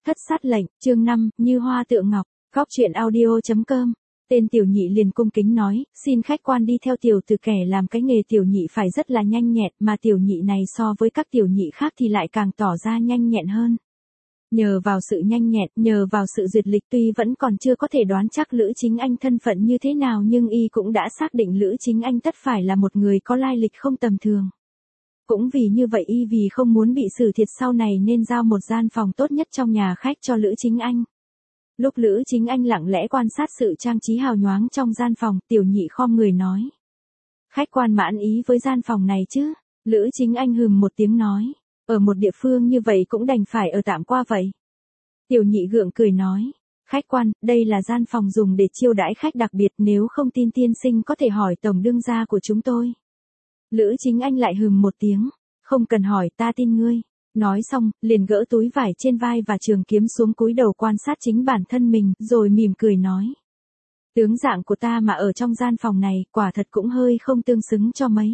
Thất sát lệnh, chương 5, như hoa tựa ngọc, góc truyện audio.com. Tên tiểu nhị liền cung kính nói, xin khách quan đi theo tiểu tử, kẻ làm cái nghề tiểu nhị phải rất là nhanh nhẹn, mà tiểu nhị này so với các tiểu nhị khác thì lại càng tỏ ra nhanh nhẹn hơn. Nhờ vào sự nhanh nhẹn, nhờ vào sự duyệt lịch, tuy vẫn còn chưa có thể đoán chắc Lữ Chính Anh thân phận như thế nào, nhưng y cũng đã xác định Lữ Chính Anh tất phải là một người có lai lịch không tầm thường. Cũng vì như vậy y vì không muốn bị xử thiệt sau này nên giao một gian phòng tốt nhất trong nhà khách cho Lữ Chính Anh. Lúc Lữ Chính Anh lặng lẽ quan sát sự trang trí hào nhoáng trong gian phòng, tiểu nhị khom người nói. Khách quan mãn ý với gian phòng này chứ? Lữ Chính Anh hừm một tiếng nói. Ở một địa phương như vậy cũng đành phải ở tạm qua vậy. Tiểu nhị gượng cười nói. Khách quan, đây là gian phòng dùng để chiêu đãi khách đặc biệt, nếu không tin tiên sinh có thể hỏi tổng đương gia của chúng tôi. Lữ Chính Anh lại hừm một tiếng. Không cần hỏi, ta tin ngươi. Nói xong, liền gỡ túi vải trên vai và trường kiếm xuống, cúi đầu quan sát chính bản thân mình, rồi mỉm cười nói. Tướng dạng của ta mà ở trong gian phòng này, quả thật cũng hơi không tương xứng cho mấy.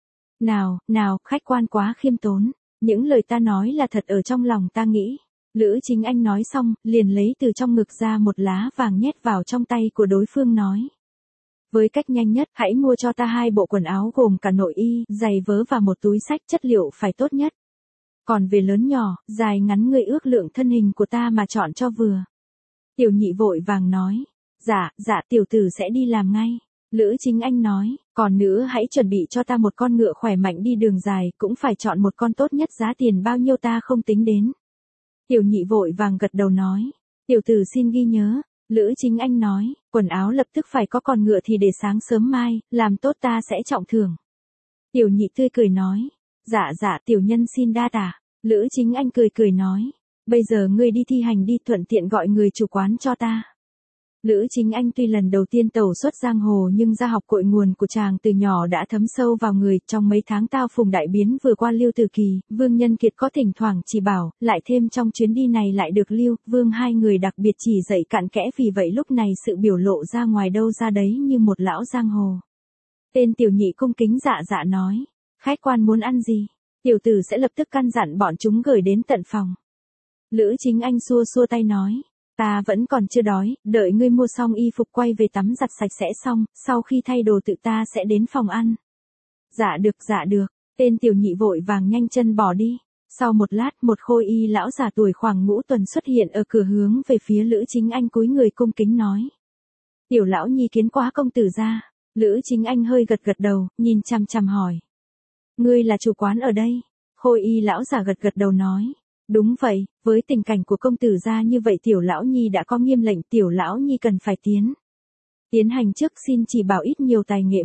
Nào, khách quan quá khiêm tốn. Những lời ta nói là thật ở trong lòng ta nghĩ. Lữ Chính Anh nói xong, liền lấy từ trong ngực ra một lá vàng nhét vào trong tay của đối phương nói. Với cách nhanh nhất, hãy mua cho ta 2 bộ quần áo gồm cả nội y, giày vớ và một túi xách, chất liệu phải tốt nhất. Còn về lớn nhỏ, dài ngắn ngươi ước lượng thân hình của ta mà chọn cho vừa. Tiểu nhị vội vàng nói. Dạ, tiểu tử sẽ đi làm ngay. Lữ Chính Anh nói, còn nữa hãy chuẩn bị cho ta một con ngựa khỏe mạnh đi đường dài, cũng phải chọn một con tốt nhất, giá tiền bao nhiêu ta không tính đến. Tiểu nhị vội vàng gật đầu nói, tiểu tử xin ghi nhớ. Lữ Chính Anh nói, quần áo lập tức phải có, còn ngựa thì để sáng sớm mai, làm tốt ta sẽ trọng thưởng. Tiểu nhị tươi cười nói, dạ, tiểu nhân xin đa tạ. Lữ Chính Anh cười nói, bây giờ ngươi đi thi hành đi, thuận tiện gọi người chủ quán cho ta. Lữ Chính Anh tuy lần đầu tiên tẩu xuất giang hồ nhưng gia học cội nguồn của chàng từ nhỏ đã thấm sâu vào người. Trong mấy tháng tao phùng đại biến vừa qua, Lưu Tử Kỳ, Vương Nhân Kiệt có thỉnh thoảng chỉ bảo, lại thêm trong chuyến đi này lại được Lưu, Vương hai người đặc biệt chỉ dạy cặn kẽ, vì vậy lúc này sự biểu lộ ra ngoài đâu ra đấy như một lão giang hồ. Tên tiểu nhị cung kính dạ nói, khách quan muốn ăn gì? Tiểu tử sẽ lập tức căn dặn bọn chúng gửi đến tận phòng. Lữ Chính Anh xua tay nói. Ta vẫn còn chưa đói, đợi ngươi mua xong y phục quay về tắm giặt sạch sẽ xong, sau khi thay đồ tự ta sẽ đến phòng ăn. Dạ được, tên tiểu nhị vội vàng nhanh chân bỏ đi. Sau một lát, một khôi y lão già tuổi khoảng ngũ tuần xuất hiện ở cửa hướng về phía Lữ Chính Anh, cúi người cung kính nói. Tiểu lão nhi kiến quá công tử gia. Lữ Chính Anh hơi gật đầu, nhìn chằm hỏi. Ngươi là chủ quán ở đây? Khôi y lão già gật đầu nói. Đúng vậy, với tình cảnh của công tử gia như vậy, tiểu lão nhi đã có nghiêm lệnh, tiểu lão nhi cần phải tiến hành trước, xin chỉ bảo ít nhiều tài nghệ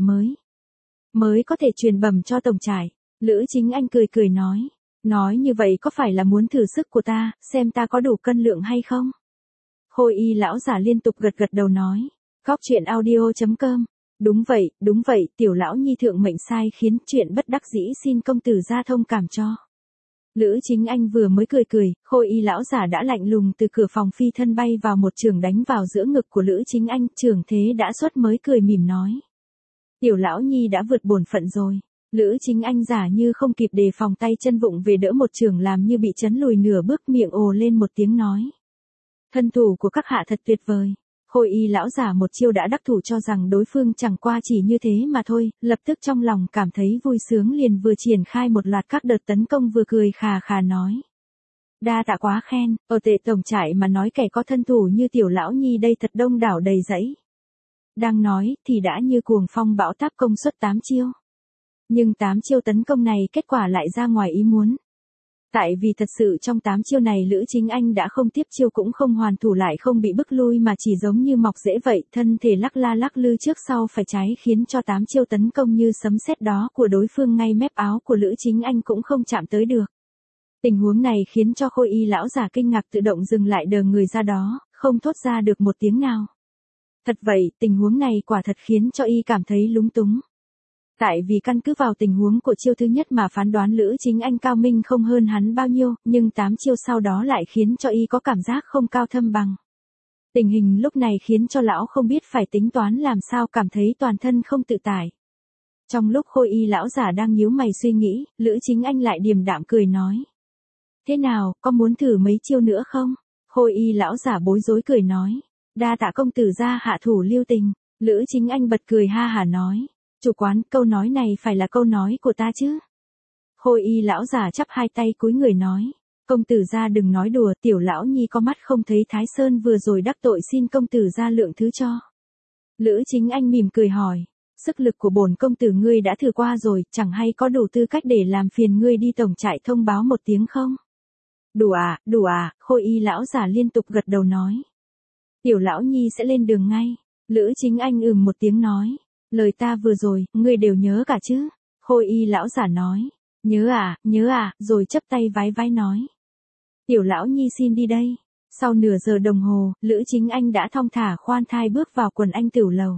mới có thể truyền bẩm cho tổng trại. Lữ Chính Anh cười nói như vậy có phải là muốn thử sức của ta, xem ta có đủ cân lượng hay không? Khôi y lão giả liên tục gật đầu nói. Góc truyện audio.com. Đúng vậy, tiểu lão nhi thượng mệnh sai khiến, chuyện bất đắc dĩ xin công tử gia thông cảm cho. Lữ Chính Anh vừa mới cười, khôi y lão giả đã lạnh lùng từ cửa phòng phi thân bay vào, một chưởng đánh vào giữa ngực của Lữ Chính Anh, chưởng thế đã xuất mới cười mỉm nói. Tiểu lão nhi đã vượt bổn phận rồi. Lữ Chính Anh giả như không kịp đề phòng, tay chân vụng về đỡ một chưởng làm như bị chấn lùi nửa bước, miệng ồ lên một tiếng nói. Thân thủ của các hạ thật tuyệt vời. Khôi y lão giả một chiêu đã đắc thủ, cho rằng đối phương chẳng qua chỉ như thế mà thôi, lập tức trong lòng cảm thấy vui sướng, liền vừa triển khai một loạt các đợt tấn công, vừa cười khà nói. Đa tạ quá khen, ở Tệ tổng trại mà nói kẻ có thân thủ như tiểu lão nhi đây thật đông đảo đầy dẫy. Đang nói thì đã như cuồng phong bão táp công suất 8 chiêu. Nhưng 8 chiêu tấn công này kết quả lại ra ngoài ý muốn. Tại vì thật sự trong 8 chiêu này Lữ Chính Anh đã không tiếp chiêu, cũng không hoàn thủ, lại không bị bức lui, mà chỉ giống như mọc rễ vậy, thân thể lắc lư trước sau phải trái, khiến cho 8 chiêu tấn công như sấm sét đó của đối phương ngay mép áo của Lữ Chính Anh cũng không chạm tới được. Tình huống này khiến cho khôi y lão giả kinh ngạc, tự động dừng lại, đờ người ra đó, không thốt ra được một tiếng nào. Thật vậy, tình huống này quả thật khiến cho y cảm thấy lúng túng. Tại vì căn cứ vào tình huống của chiêu thứ nhất mà phán đoán Lữ Chính Anh cao minh không hơn hắn bao nhiêu, nhưng 8 chiêu sau đó lại khiến cho y có cảm giác không cao thâm bằng. Tình hình lúc này khiến cho lão không biết phải tính toán làm sao, cảm thấy toàn thân không tự tại. Trong lúc khôi y lão giả đang nhíu mày suy nghĩ, Lữ Chính Anh lại điềm đạm cười nói. Thế nào, có muốn thử mấy chiêu nữa không? Khôi y lão giả bối rối cười nói. Đa tạ công tử gia hạ thủ lưu tình. Lữ Chính Anh bật cười ha hả nói. Chủ quán, câu nói này phải là câu nói của ta chứ? Khôi y lão giả chắp hai tay cúi người nói. Công tử gia đừng nói đùa, tiểu lão nhi có mắt không thấy Thái Sơn vừa rồi đắc tội, xin công tử gia lượng thứ cho. Lữ Chính Anh mỉm cười hỏi. Sức lực của bổn công tử ngươi đã thử qua rồi, chẳng hay có đủ tư cách để làm phiền ngươi đi tổng trại thông báo một tiếng không? Đủ à, Khôi y lão giả liên tục gật đầu nói. Tiểu lão nhi sẽ lên đường ngay. Lữ Chính Anh một tiếng nói. Lời ta vừa rồi, ngươi đều nhớ cả chứ? Khôi y lão giả nói. Nhớ à, rồi chấp tay vái vái nói. Tiểu lão nhi xin đi đây. Sau nửa giờ đồng hồ, Lữ Chính Anh đã thong thả khoan thai bước vào quần anh tiểu lầu.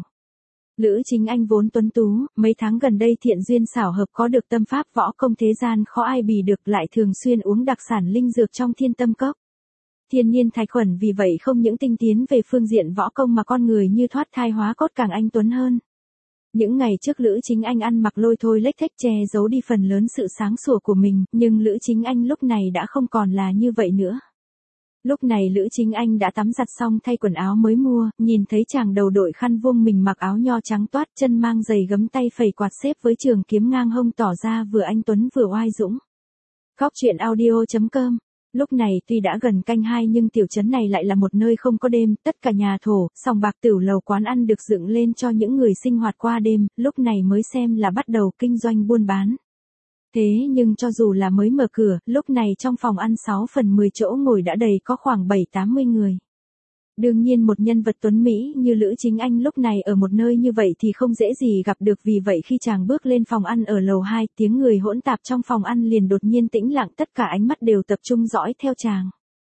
Lữ Chính Anh vốn tuấn tú, mấy tháng gần đây thiện duyên xảo hợp có được tâm pháp võ công thế gian khó ai bì được, lại thường xuyên uống đặc sản linh dược trong Thiên Tâm Cốc. Thiên nhiên thạch khuẩn vì vậy không những tinh tiến về phương diện võ công mà con người như thoát thai hóa cốt càng anh tuấn hơn. Những ngày trước Lữ Chính Anh ăn mặc lôi thôi lếch thếch che giấu đi phần lớn sự sáng sủa của mình, nhưng Lữ Chính Anh lúc này đã không còn là như vậy nữa. Lúc này Lữ Chính Anh đã tắm giặt xong thay quần áo mới mua, nhìn thấy chàng đầu đội khăn vuông mình mặc áo nho trắng toát, chân mang giày gấm, tay phẩy quạt xếp với trường kiếm ngang hông, tỏ ra vừa anh tuấn vừa oai dũng. Góc truyện audio.com. Lúc này tuy đã gần canh 2 nhưng tiểu trấn này lại là một nơi không có đêm, tất cả nhà thổ, sòng bạc, tửu lầu, quán ăn được dựng lên cho những người sinh hoạt qua đêm, lúc này mới xem là bắt đầu kinh doanh buôn bán. Thế nhưng cho dù là mới mở cửa, lúc này trong phòng ăn 6 phần 10 chỗ ngồi đã đầy có khoảng 7-80 người. Đương nhiên một nhân vật tuấn Mỹ như Lữ Chính Anh lúc này ở một nơi như vậy thì không dễ gì gặp được, vì vậy khi chàng bước lên phòng ăn ở lầu 2, tiếng người hỗn tạp trong phòng ăn liền đột nhiên tĩnh lặng, tất cả ánh mắt đều tập trung dõi theo chàng.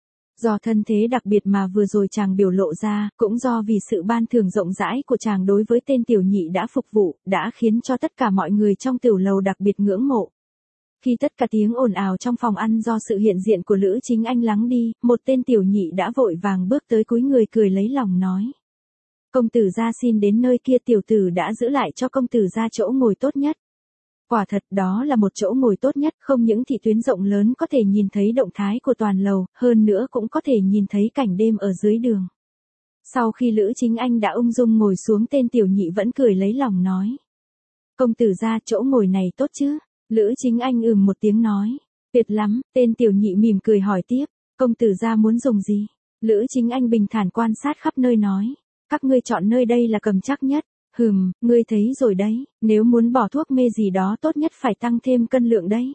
Do thân thế đặc biệt mà vừa rồi chàng biểu lộ ra, cũng do vì sự ban thưởng rộng rãi của chàng đối với tên tiểu nhị đã phục vụ, đã khiến cho tất cả mọi người trong tiểu lầu đặc biệt ngưỡng mộ. Khi tất cả tiếng ồn ào trong phòng ăn do sự hiện diện của Lữ Chính Anh lắng đi, một tên tiểu nhị đã vội vàng bước tới cúi người cười lấy lòng nói. Công tử gia xin đến nơi kia, tiểu tử đã giữ lại cho công tử gia chỗ ngồi tốt nhất. Quả thật đó là một chỗ ngồi tốt nhất, không những thị tuyến rộng lớn có thể nhìn thấy động thái của toàn lầu, hơn nữa cũng có thể nhìn thấy cảnh đêm ở dưới đường. Sau khi Lữ Chính Anh đã ung dung ngồi xuống, tên tiểu nhị vẫn cười lấy lòng nói. Công tử gia chỗ ngồi này tốt chứ? Lữ Chính Anh một tiếng nói. Tuyệt lắm, tên tiểu nhị mỉm cười hỏi tiếp. Công tử gia muốn dùng gì? Lữ Chính Anh bình thản quan sát khắp nơi nói. Các ngươi chọn nơi đây là cầm chắc nhất. Ngươi thấy rồi đấy, nếu muốn bỏ thuốc mê gì đó tốt nhất phải tăng thêm cân lượng đấy.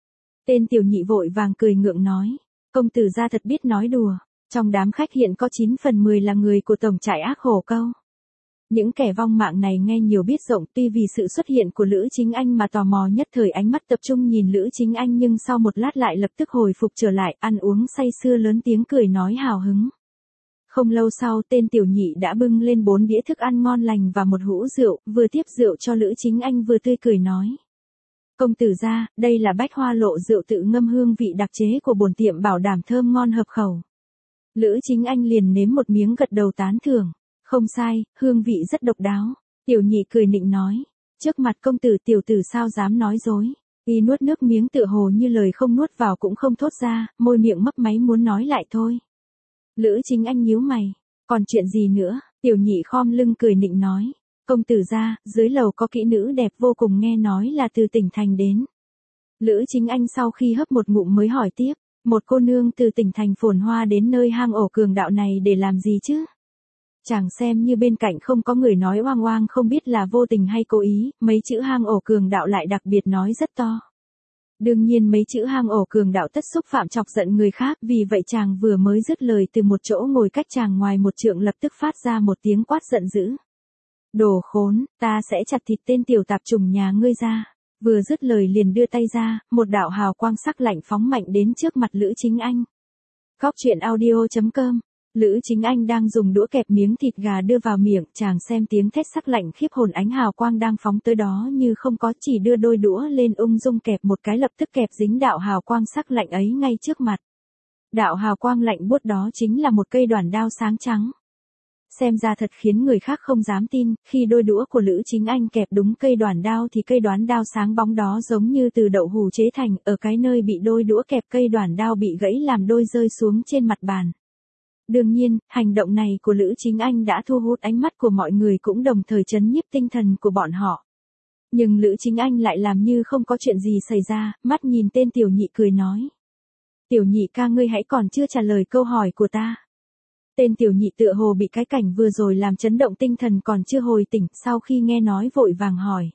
Tên tiểu nhị vội vàng cười ngượng nói. Công tử gia thật biết nói đùa. Trong đám khách hiện có 9 phần 10 là người của tổng trại Ác Hổ Câu. Những kẻ vong mạng này nghe nhiều biết rộng, tuy vì sự xuất hiện của Lữ Chính Anh mà tò mò, nhất thời ánh mắt tập trung nhìn Lữ Chính Anh, nhưng sau một lát lại lập tức hồi phục trở lại, ăn uống say sưa, lớn tiếng cười nói hào hứng. Không lâu sau, tên tiểu nhị đã bưng lên 4 đĩa thức ăn ngon lành và một hũ rượu, vừa tiếp rượu cho Lữ Chính Anh vừa tươi cười nói. Công tử gia, đây là Bách Hoa Lộ rượu tự ngâm, hương vị đặc chế của bổn tiệm, bảo đảm thơm ngon hợp khẩu. Lữ Chính Anh liền nếm một miếng gật đầu tán thưởng. Không sai, hương vị rất độc đáo. Tiểu nhị cười nịnh nói. Trước mặt công tử, tiểu tử sao dám nói dối. Y nuốt nước miếng tựa hồ như lời không nuốt vào cũng không thốt ra, môi miệng mấp máy muốn nói lại thôi. Lữ Chính Anh nhíu mày. Còn chuyện gì nữa? Tiểu nhị khom lưng cười nịnh nói. Công tử gia, dưới lầu có kỹ nữ đẹp vô cùng, nghe nói là từ tỉnh thành đến. Lữ Chính Anh sau khi hấp một ngụm mới hỏi tiếp. Một cô nương từ tỉnh thành phồn hoa đến nơi hang ổ cường đạo này để làm gì chứ? Chàng xem như bên cạnh không có người nói oang oang, không biết là vô tình hay cố ý, mấy chữ hang ổ cường đạo lại đặc biệt nói rất to. Đương nhiên mấy chữ hang ổ cường đạo tất xúc phạm chọc giận người khác, vì vậy chàng vừa mới dứt lời, từ một chỗ ngồi cách chàng ngoài một trượng lập tức phát ra một tiếng quát giận dữ. Đồ khốn, ta sẽ chặt thịt tên tiểu tạp chủng nhà ngươi ra. Vừa dứt lời liền đưa tay ra, một đạo hào quang sắc lạnh phóng mạnh đến trước mặt Lữ Chính Anh. Góc truyện audio.com. Lữ Chính Anh đang dùng đũa kẹp miếng thịt gà đưa vào miệng, chàng xem tiếng thét sắc lạnh khiếp hồn, ánh hào quang đang phóng tới đó như không có, chỉ đưa đôi đũa lên ung dung kẹp một cái, lập tức kẹp dính đạo hào quang sắc lạnh ấy ngay trước mặt. Đạo hào quang lạnh buốt đó chính là một cây đoản đao sáng trắng. Xem ra thật khiến người khác không dám tin, khi đôi đũa của Lữ Chính Anh kẹp đúng cây đoản đao thì cây đoán đao sáng bóng đó giống như từ đậu hù chế thành, ở cái nơi bị đôi đũa kẹp cây đoản đao bị gãy làm đôi rơi xuống trên mặt bàn. Đương nhiên, hành động này của Lữ Chính Anh đã thu hút ánh mắt của mọi người cũng đồng thời trấn nhiếp tinh thần của bọn họ. Nhưng Lữ Chính Anh lại làm như không có chuyện gì xảy ra, mắt nhìn tên tiểu nhị cười nói. Tiểu nhị ca, ngươi hãy còn chưa trả lời câu hỏi của ta. Tên tiểu nhị tựa hồ bị cái cảnh vừa rồi làm chấn động tinh thần còn chưa hồi tỉnh, sau khi nghe nói vội vàng hỏi.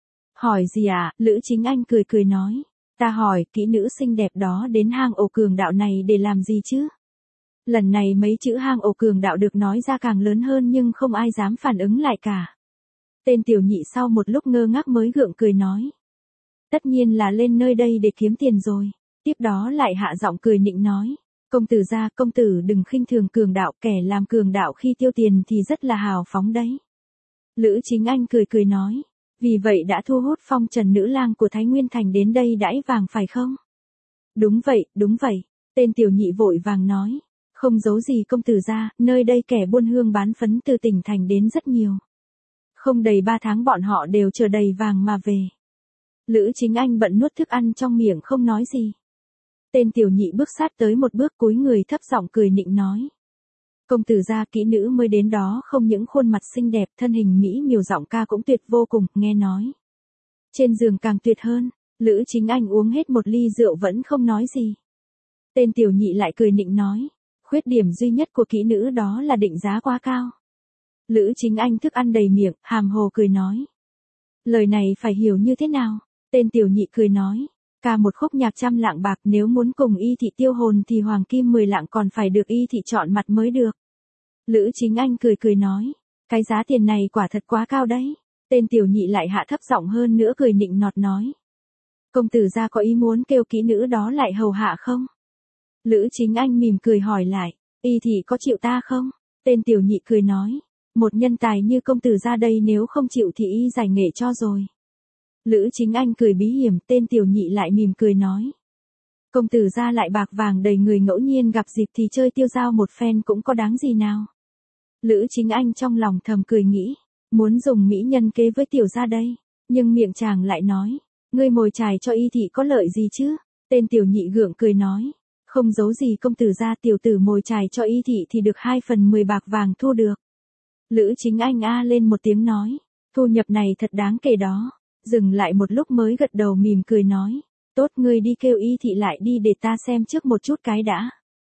Hỏi gì ạ? Lữ Chính Anh cười cười nói. Ta hỏi, kỹ nữ xinh đẹp đó đến hang ổ cường đạo này để làm gì chứ? Lần này mấy chữ hang ổ cường đạo được nói ra càng lớn hơn nhưng không ai dám phản ứng lại cả. Tên tiểu nhị sau một lúc ngơ ngác mới gượng cười nói. Tất nhiên là lên nơi đây để kiếm tiền rồi. Tiếp đó lại hạ giọng cười nịnh nói. Công tử gia, công tử đừng khinh thường cường đạo, kẻ làm cường đạo khi tiêu tiền thì rất là hào phóng đấy. Lữ Chính Anh cười cười nói. Vì vậy đã thu hút phong trần nữ lang của Thái Nguyên Thành đến đây đãi vàng phải không? Đúng vậy, đúng vậy. Tên tiểu nhị vội vàng nói. Không giấu gì công tử gia, nơi đây kẻ buôn hương bán phấn từ tỉnh thành đến rất nhiều. Không đầy 3 tháng bọn họ đều chờ đầy vàng mà về. Lữ Chính Anh bận nuốt thức ăn trong miệng không nói gì. Tên tiểu nhị bước sát tới một bước cúi người thấp giọng cười nịnh nói. Công tử gia, kỹ nữ mới đến đó không những khuôn mặt xinh đẹp, thân hình mỹ miều, giọng ca cũng tuyệt vô cùng, nghe nói. Trên giường càng tuyệt hơn. Lữ Chính Anh uống hết một ly rượu vẫn không nói gì. Tên tiểu nhị lại cười nịnh nói. Khuyết điểm duy nhất của kỹ nữ đó là định giá quá cao. Lữ Chính Anh thức ăn đầy miệng, hàm hồ cười nói. Lời này phải hiểu như thế nào? Tên tiểu nhị cười nói. Ca một khúc nhạc 100 lạng bạc, nếu muốn cùng y thị tiêu hồn thì hoàng kim 10 lạng còn phải được y thị chọn mặt mới được. Lữ Chính Anh cười cười nói. Cái giá tiền này quả thật quá cao đấy. Tên tiểu nhị lại hạ thấp giọng hơn nữa cười nịnh nọt nói. Công tử gia có ý muốn kêu kỹ nữ đó lại hầu hạ không? Lữ Chính Anh mỉm cười hỏi lại. Y thị có chịu ta không? Tên tiểu nhị cười nói. Một nhân tài như công tử gia đây nếu không chịu thì y giải nghệ cho rồi. Lữ Chính Anh cười bí hiểm, tên tiểu nhị lại mỉm cười nói. Công tử gia lại bạc vàng đầy người, ngẫu nhiên gặp dịp thì chơi tiêu dao một phen cũng có đáng gì nào. Lữ Chính Anh trong lòng thầm cười nghĩ, muốn dùng mỹ nhân kế với tiểu gia đây, nhưng miệng chàng lại nói, ngươi mồi chài cho y thị có lợi gì chứ? Tên tiểu nhị gượng cười nói, không giấu gì công tử gia, tiểu tử mồi chài cho y thị thì được 2/10 bạc vàng thu được. Lữ Chính Anh a lên một tiếng nói, thu nhập này thật đáng kể đó. Dừng lại một lúc mới gật đầu mỉm cười nói, tốt, ngươi đi kêu y thị lại đi để ta xem trước một chút cái đã.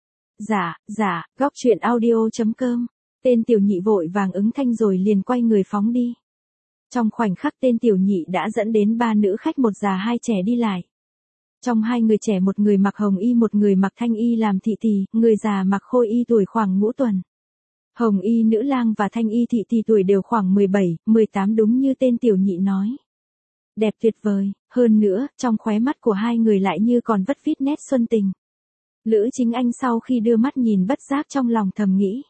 Dạ, góc truyện audio.com. Tên tiểu nhị vội vàng ứng thanh rồi liền quay người phóng đi. Trong khoảnh khắc tên tiểu nhị đã dẫn đến 3 nữ khách, một già 2 trẻ đi lại. Trong 2 người trẻ, một người mặc hồng y, một người mặc thanh y làm thị tỳ, người già mặc khôi y tuổi khoảng ngũ tuần. Hồng y nữ lang và thanh y thị tỳ tuổi đều khoảng 17, 18 đúng như tên tiểu nhị nói. Đẹp tuyệt vời, hơn nữa, trong khóe mắt của 2 người lại như còn vất vít nét xuân tình. Lữ Chính Anh sau khi đưa mắt nhìn bất giác trong lòng thầm nghĩ.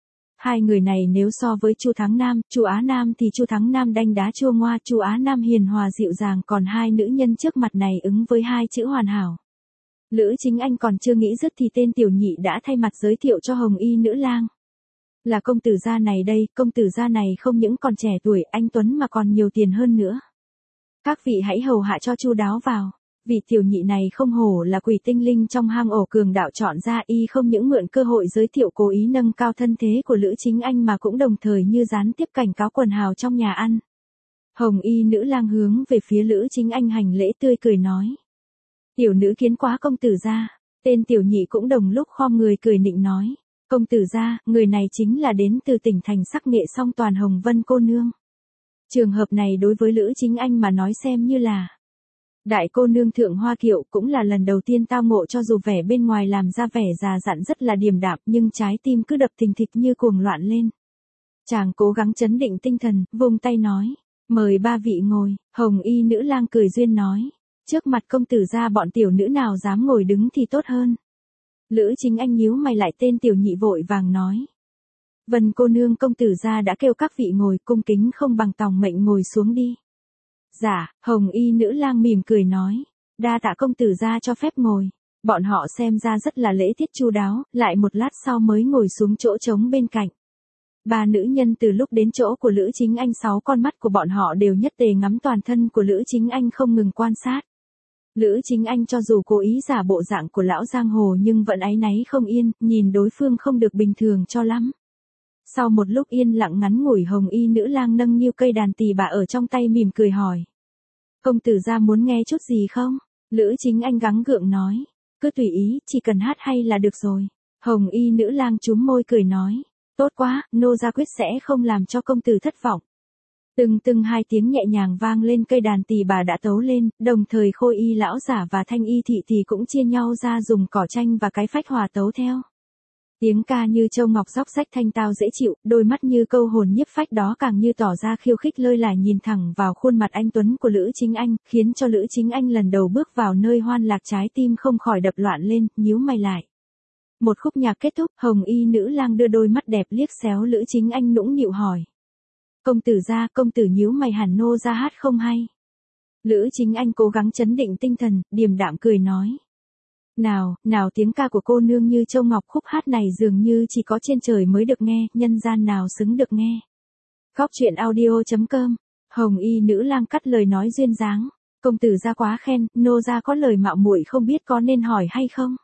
2 người này nếu so với Chu Thắng Nam, Chu Á Nam thì Chu Thắng Nam đanh đá chua ngoa, Chu Á Nam hiền hòa dịu dàng, còn 2 nữ nhân trước mặt này ứng với 2 chữ hoàn hảo. Lữ Chính Anh còn chưa nghĩ dứt thì tên tiểu nhị đã thay mặt giới thiệu cho hồng y nữ lang. Là công tử gia này đây, công tử gia này không những còn trẻ tuổi, anh tuấn mà còn nhiều tiền hơn nữa. Các vị hãy hầu hạ cho chu đáo vào. Vị tiểu nhị này không hổ là quỷ tinh linh trong hang ổ cường đạo chọn ra, y không những mượn cơ hội giới thiệu cố ý nâng cao thân thế của Lữ Chính Anh mà cũng đồng thời như gián tiếp cảnh cáo quần hào trong nhà ăn. Hồng y nữ lang hướng về phía Lữ Chính Anh hành lễ tươi cười nói. Tiểu nữ kiến quá công tử gia. Tên tiểu nhị cũng đồng lúc khom người cười nịnh nói. Công tử gia, người này chính là đến từ tỉnh thành sắc nghệ song toàn Hồng Vân cô nương. Trường hợp này đối với Lữ Chính Anh mà nói xem như là đại cô nương Thượng Hoa Kiệu, cũng là lần đầu tiên tao ngộ, cho dù vẻ bên ngoài làm ra vẻ già dặn rất là điềm đạm nhưng trái tim cứ đập thình thịch như cuồng loạn lên. Chàng cố gắng trấn định tinh thần, vung tay nói, mời 3 vị ngồi. Hồng y nữ lang cười duyên nói, trước mặt công tử gia bọn tiểu nữ nào dám ngồi đứng thì tốt hơn. Lữ Chính Anh nhíu mày lại, tên tiểu nhị vội vàng nói. Vân cô nương, công tử gia đã kêu các vị ngồi, cung kính không bằng tòng mệnh ngồi xuống đi. Dạ, hồng y nữ lang mỉm cười nói, đa tạ công tử gia cho phép ngồi. Bọn họ xem ra rất là lễ tiết chu đáo, lại một lát sau mới ngồi xuống chỗ trống bên cạnh. 3 nữ nhân từ lúc đến chỗ của Lữ Chính Anh, 6 con mắt của bọn họ đều nhất tề ngắm toàn thân của Lữ Chính Anh không ngừng quan sát. Lữ Chính Anh cho dù cố ý giả bộ dạng của lão giang hồ nhưng vẫn áy náy không yên, nhìn đối phương không được bình thường cho lắm. Sau một lúc yên lặng ngắn ngủi, hồng y nữ lang nâng niu cây đàn tỳ bà ở trong tay mỉm cười hỏi. Công tử gia muốn nghe chút gì không? Lữ Chính Anh gắng gượng nói. Cứ tùy ý, chỉ cần hát hay là được rồi. Hồng y nữ lang chúm môi cười nói. Tốt quá, nô gia quyết sẽ không làm cho công tử thất vọng. Từng hai tiếng nhẹ nhàng vang lên, cây đàn tỳ bà đã tấu lên, đồng thời khôi y lão giả và thanh y thị thì cũng chia nhau ra dùng cỏ tranh và cái phách hòa tấu theo. Tiếng ca như châu ngọc róc rách thanh tao dễ chịu, đôi mắt như câu hồn nhiếp phách đó càng như tỏ ra khiêu khích lơi lải nhìn thẳng vào khuôn mặt anh tuấn của Lữ Chính Anh, khiến cho Lữ Chính Anh lần đầu bước vào nơi hoan lạc trái tim không khỏi đập loạn lên, nhíu mày lại. Một khúc nhạc kết thúc, hồng y nữ lang đưa đôi mắt đẹp liếc xéo Lữ Chính Anh nũng nịu hỏi. Công tử gia, công tử nhíu mày hẳn nô ra hát không hay. Lữ Chính Anh cố gắng trấn định tinh thần, điềm đạm cười nói. Nào tiếng ca của cô nương như châu ngọc, khúc hát này dường như chỉ có trên trời mới được nghe, nhân gian nào xứng được nghe. Góc truyện audio.com. Hồng y nữ lang cắt lời nói duyên dáng. Công tử gia quá khen, nô gia có lời mạo muội không biết có nên hỏi hay không.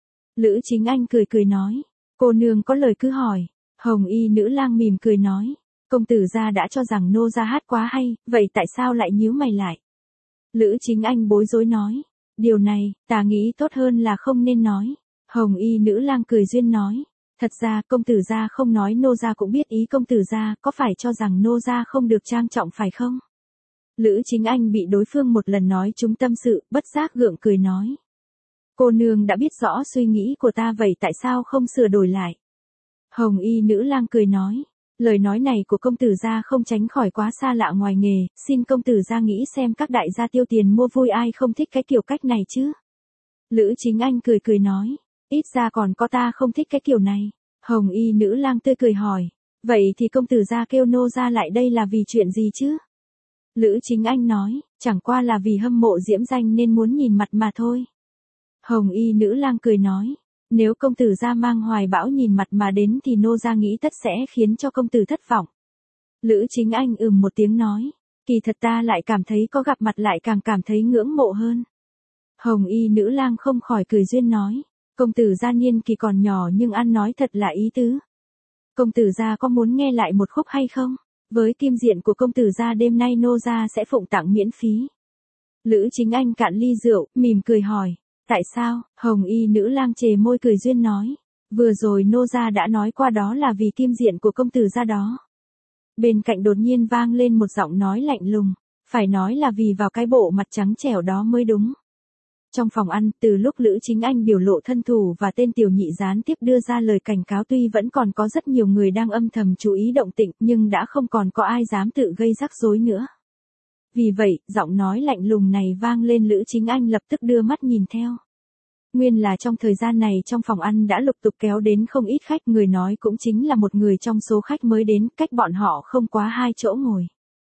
Lữ Chính Anh cười nói. Cô nương có lời cứ hỏi. Hồng y nữ lang mỉm cười nói. Công tử gia đã cho rằng nô gia hát quá hay, vậy tại sao lại nhíu mày lại? Lữ Chính Anh bối rối nói. Điều này, ta nghĩ tốt hơn là không nên nói. Hồng y nữ lang cười duyên nói. Thật ra, công tử gia không nói nô gia cũng biết ý công tử gia, có phải cho rằng nô gia không được trang trọng phải không? Lữ Chính Anh bị đối phương một lần nói trúng tâm sự, bất giác gượng cười nói. Cô nương đã biết rõ suy nghĩ của ta, vậy tại sao không sửa đổi lại? Hồng y nữ lang cười nói. Lời nói này của công tử gia không tránh khỏi quá xa lạ ngoài nghề, xin công tử gia nghĩ xem các đại gia tiêu tiền mua vui ai không thích cái kiểu cách này chứ. Lữ Chính Anh cười nói, ít ra còn có ta không thích cái kiểu này. Hồng y nữ lang tươi cười hỏi, vậy thì công tử gia kêu nô gia lại đây là vì chuyện gì chứ? Lữ Chính Anh nói, chẳng qua là vì hâm mộ diễm danh nên muốn nhìn mặt mà thôi. Hồng y nữ lang cười nói. Nếu công tử gia mang hoài bão nhìn mặt mà đến thì nô gia nghĩ tất sẽ khiến cho công tử thất vọng. Lữ Chính Anh một tiếng nói. Kỳ thật ta lại cảm thấy có gặp mặt lại càng cảm thấy ngưỡng mộ hơn. Hồng y nữ lang không khỏi cười duyên nói. Công tử gia niên kỳ còn nhỏ nhưng ăn nói thật là ý tứ. Công tử gia có muốn nghe lại một khúc hay không? Với kim diện của công tử gia đêm nay nô gia sẽ phụng tặng miễn phí. Lữ Chính Anh cạn ly rượu, mỉm cười hỏi. Tại sao? Hồng y nữ lang chề môi cười duyên nói. Vừa rồi nô gia đã nói qua đó là vì kim diện của công tử gia đó. Bên cạnh đột nhiên vang lên một giọng nói lạnh lùng. Phải nói là vì vào cái bộ mặt trắng trẻo đó mới đúng. Trong phòng ăn, từ lúc Lữ Chính Anh biểu lộ thân thủ và tên tiểu nhị gián tiếp đưa ra lời cảnh cáo, tuy vẫn còn có rất nhiều người đang âm thầm chú ý động tĩnh, nhưng đã không còn có ai dám tự gây rắc rối nữa. Vì vậy, giọng nói lạnh lùng này vang lên, Lữ Chính Anh lập tức đưa mắt nhìn theo. Nguyên là trong thời gian này trong phòng ăn đã lục tục kéo đến không ít khách, người nói cũng chính là một người trong số khách mới đến, cách bọn họ không quá 2 chỗ ngồi.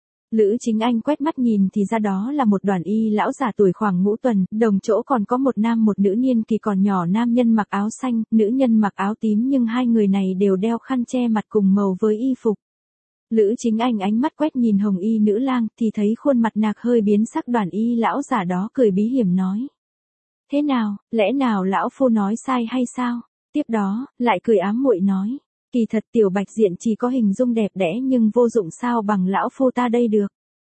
Lữ Chính Anh quét mắt nhìn thì ra đó là một đoàn y lão giả tuổi khoảng ngũ tuần, đồng chỗ còn có một nam một nữ niên kỳ còn nhỏ, nam nhân mặc áo xanh, nữ nhân mặc áo tím, nhưng hai người này đều đeo khăn che mặt cùng màu với y phục. Lữ Chính Anh ánh mắt quét nhìn hồng y nữ lang thì thấy khuôn mặt nạc hơi biến sắc, đoàn y lão giả đó cười bí hiểm nói. Thế nào, lẽ nào lão phu nói sai hay sao? Tiếp đó, lại cười ám muội nói. Kỳ thật tiểu bạch diện chỉ có hình dung đẹp đẽ nhưng vô dụng sao bằng lão phu ta đây được.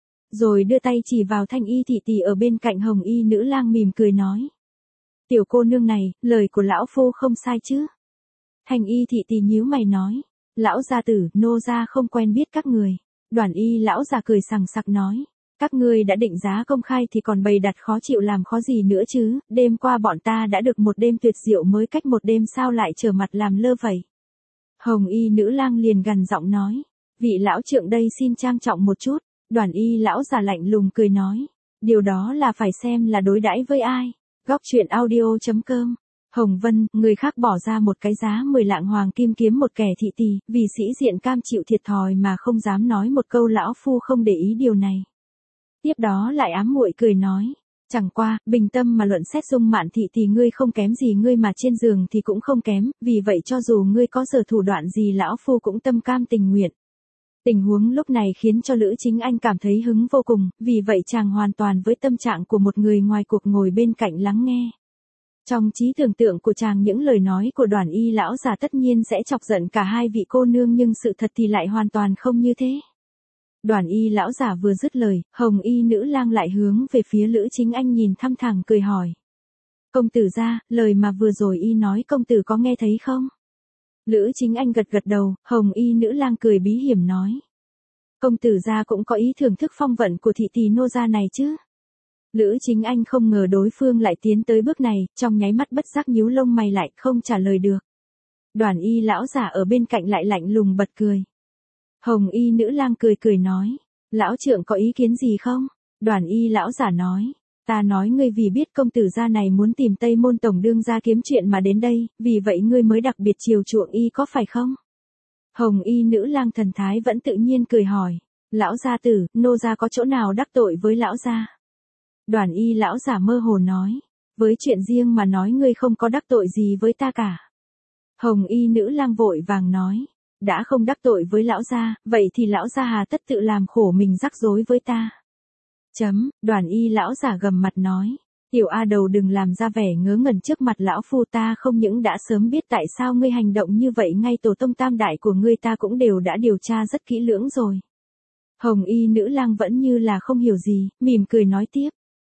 Rồi đưa tay chỉ vào thanh y thị tỷ ở bên cạnh hồng y nữ lang mỉm cười nói. Tiểu cô nương này, lời của lão phu không sai chứ? Thanh y thị tỷ nhíu mày nói. Lão gia tử, nô gia không quen biết các người. Đoàn y lão già cười sằng sặc nói. Các ngươi đã định giá công khai thì còn bày đặt khó chịu làm khó gì nữa chứ, đêm qua bọn ta đã được một đêm tuyệt diệu mới cách một đêm sao lại trở mặt làm lơ vậy. Hồng y nữ lang liền gằn giọng nói. Vị lão trượng đây xin trang trọng một chút. Đoàn y lão già lạnh lùng cười nói. Điều đó là phải xem là đối đãi với ai. Góc truyện audio.com. Hồng Vân, người khác bỏ ra một cái giá 10 lạng hoàng kim kiếm một kẻ thị tỳ, vì sĩ diện cam chịu thiệt thòi mà không dám nói một câu, lão phu không để ý điều này. Tiếp đó lại ám muội cười nói. Chẳng qua, bình tâm mà luận xét dung mạn thị thì ngươi không kém gì, ngươi mà trên giường thì cũng không kém, vì vậy cho dù ngươi có giờ thủ đoạn gì lão phu cũng tâm cam tình nguyện. Tình huống lúc này khiến cho Lữ Chính Anh cảm thấy hứng vô cùng, vì vậy chàng hoàn toàn với tâm trạng của một người ngoài cuộc ngồi bên cạnh lắng nghe. Trong trí tưởng tượng của chàng những lời nói của Đoàn Y lão già tất nhiên sẽ chọc giận cả hai vị cô nương, nhưng sự thật thì lại hoàn toàn không như thế. Đoàn Y lão già vừa dứt lời, Hồng Y nữ lang lại hướng về phía Lữ Chính Anh nhìn thăm thẳng cười hỏi. Công tử gia, lời mà vừa rồi Y nói công tử có nghe thấy không? Lữ Chính Anh gật gật đầu, Hồng Y nữ lang cười bí hiểm nói. Công tử gia cũng có ý thưởng thức phong vận của thị tỷ nô gia này chứ? Lữ Chính Anh không ngờ đối phương lại tiến tới bước này, trong nháy mắt bất giác nhíu lông mày lại, không trả lời được. Đoàn Y lão giả ở bên cạnh lại lạnh lùng bật cười. Hồng Y nữ lang cười cười nói, lão trượng có ý kiến gì không? Đoàn Y lão giả nói, ta nói ngươi vì biết công tử gia này muốn tìm Tây Môn tổng đương gia kiếm chuyện mà đến đây, vì vậy ngươi mới đặc biệt chiều chuộng Y có phải không? Hồng Y nữ lang thần thái vẫn tự nhiên cười hỏi, lão gia tử, nô gia có chỗ nào đắc tội với lão gia? Đoàn Y lão giả mơ hồ nói, với chuyện riêng mà nói ngươi không có đắc tội gì với ta cả. Hồng Y nữ lang vội vàng nói, đã không đắc tội với lão gia, vậy thì lão gia hà tất tự làm khổ mình rắc rối với ta. Đoàn Y lão giả gầm mặt nói, tiểu A đầu đừng làm ra vẻ ngớ ngẩn trước mặt lão phu, ta không những đã sớm biết tại sao ngươi hành động như vậy, ngay tổ tông tam đại của ngươi ta cũng đều đã điều tra rất kỹ lưỡng rồi. Hồng Y nữ lang vẫn như là không hiểu gì, mỉm cười nói tiếp.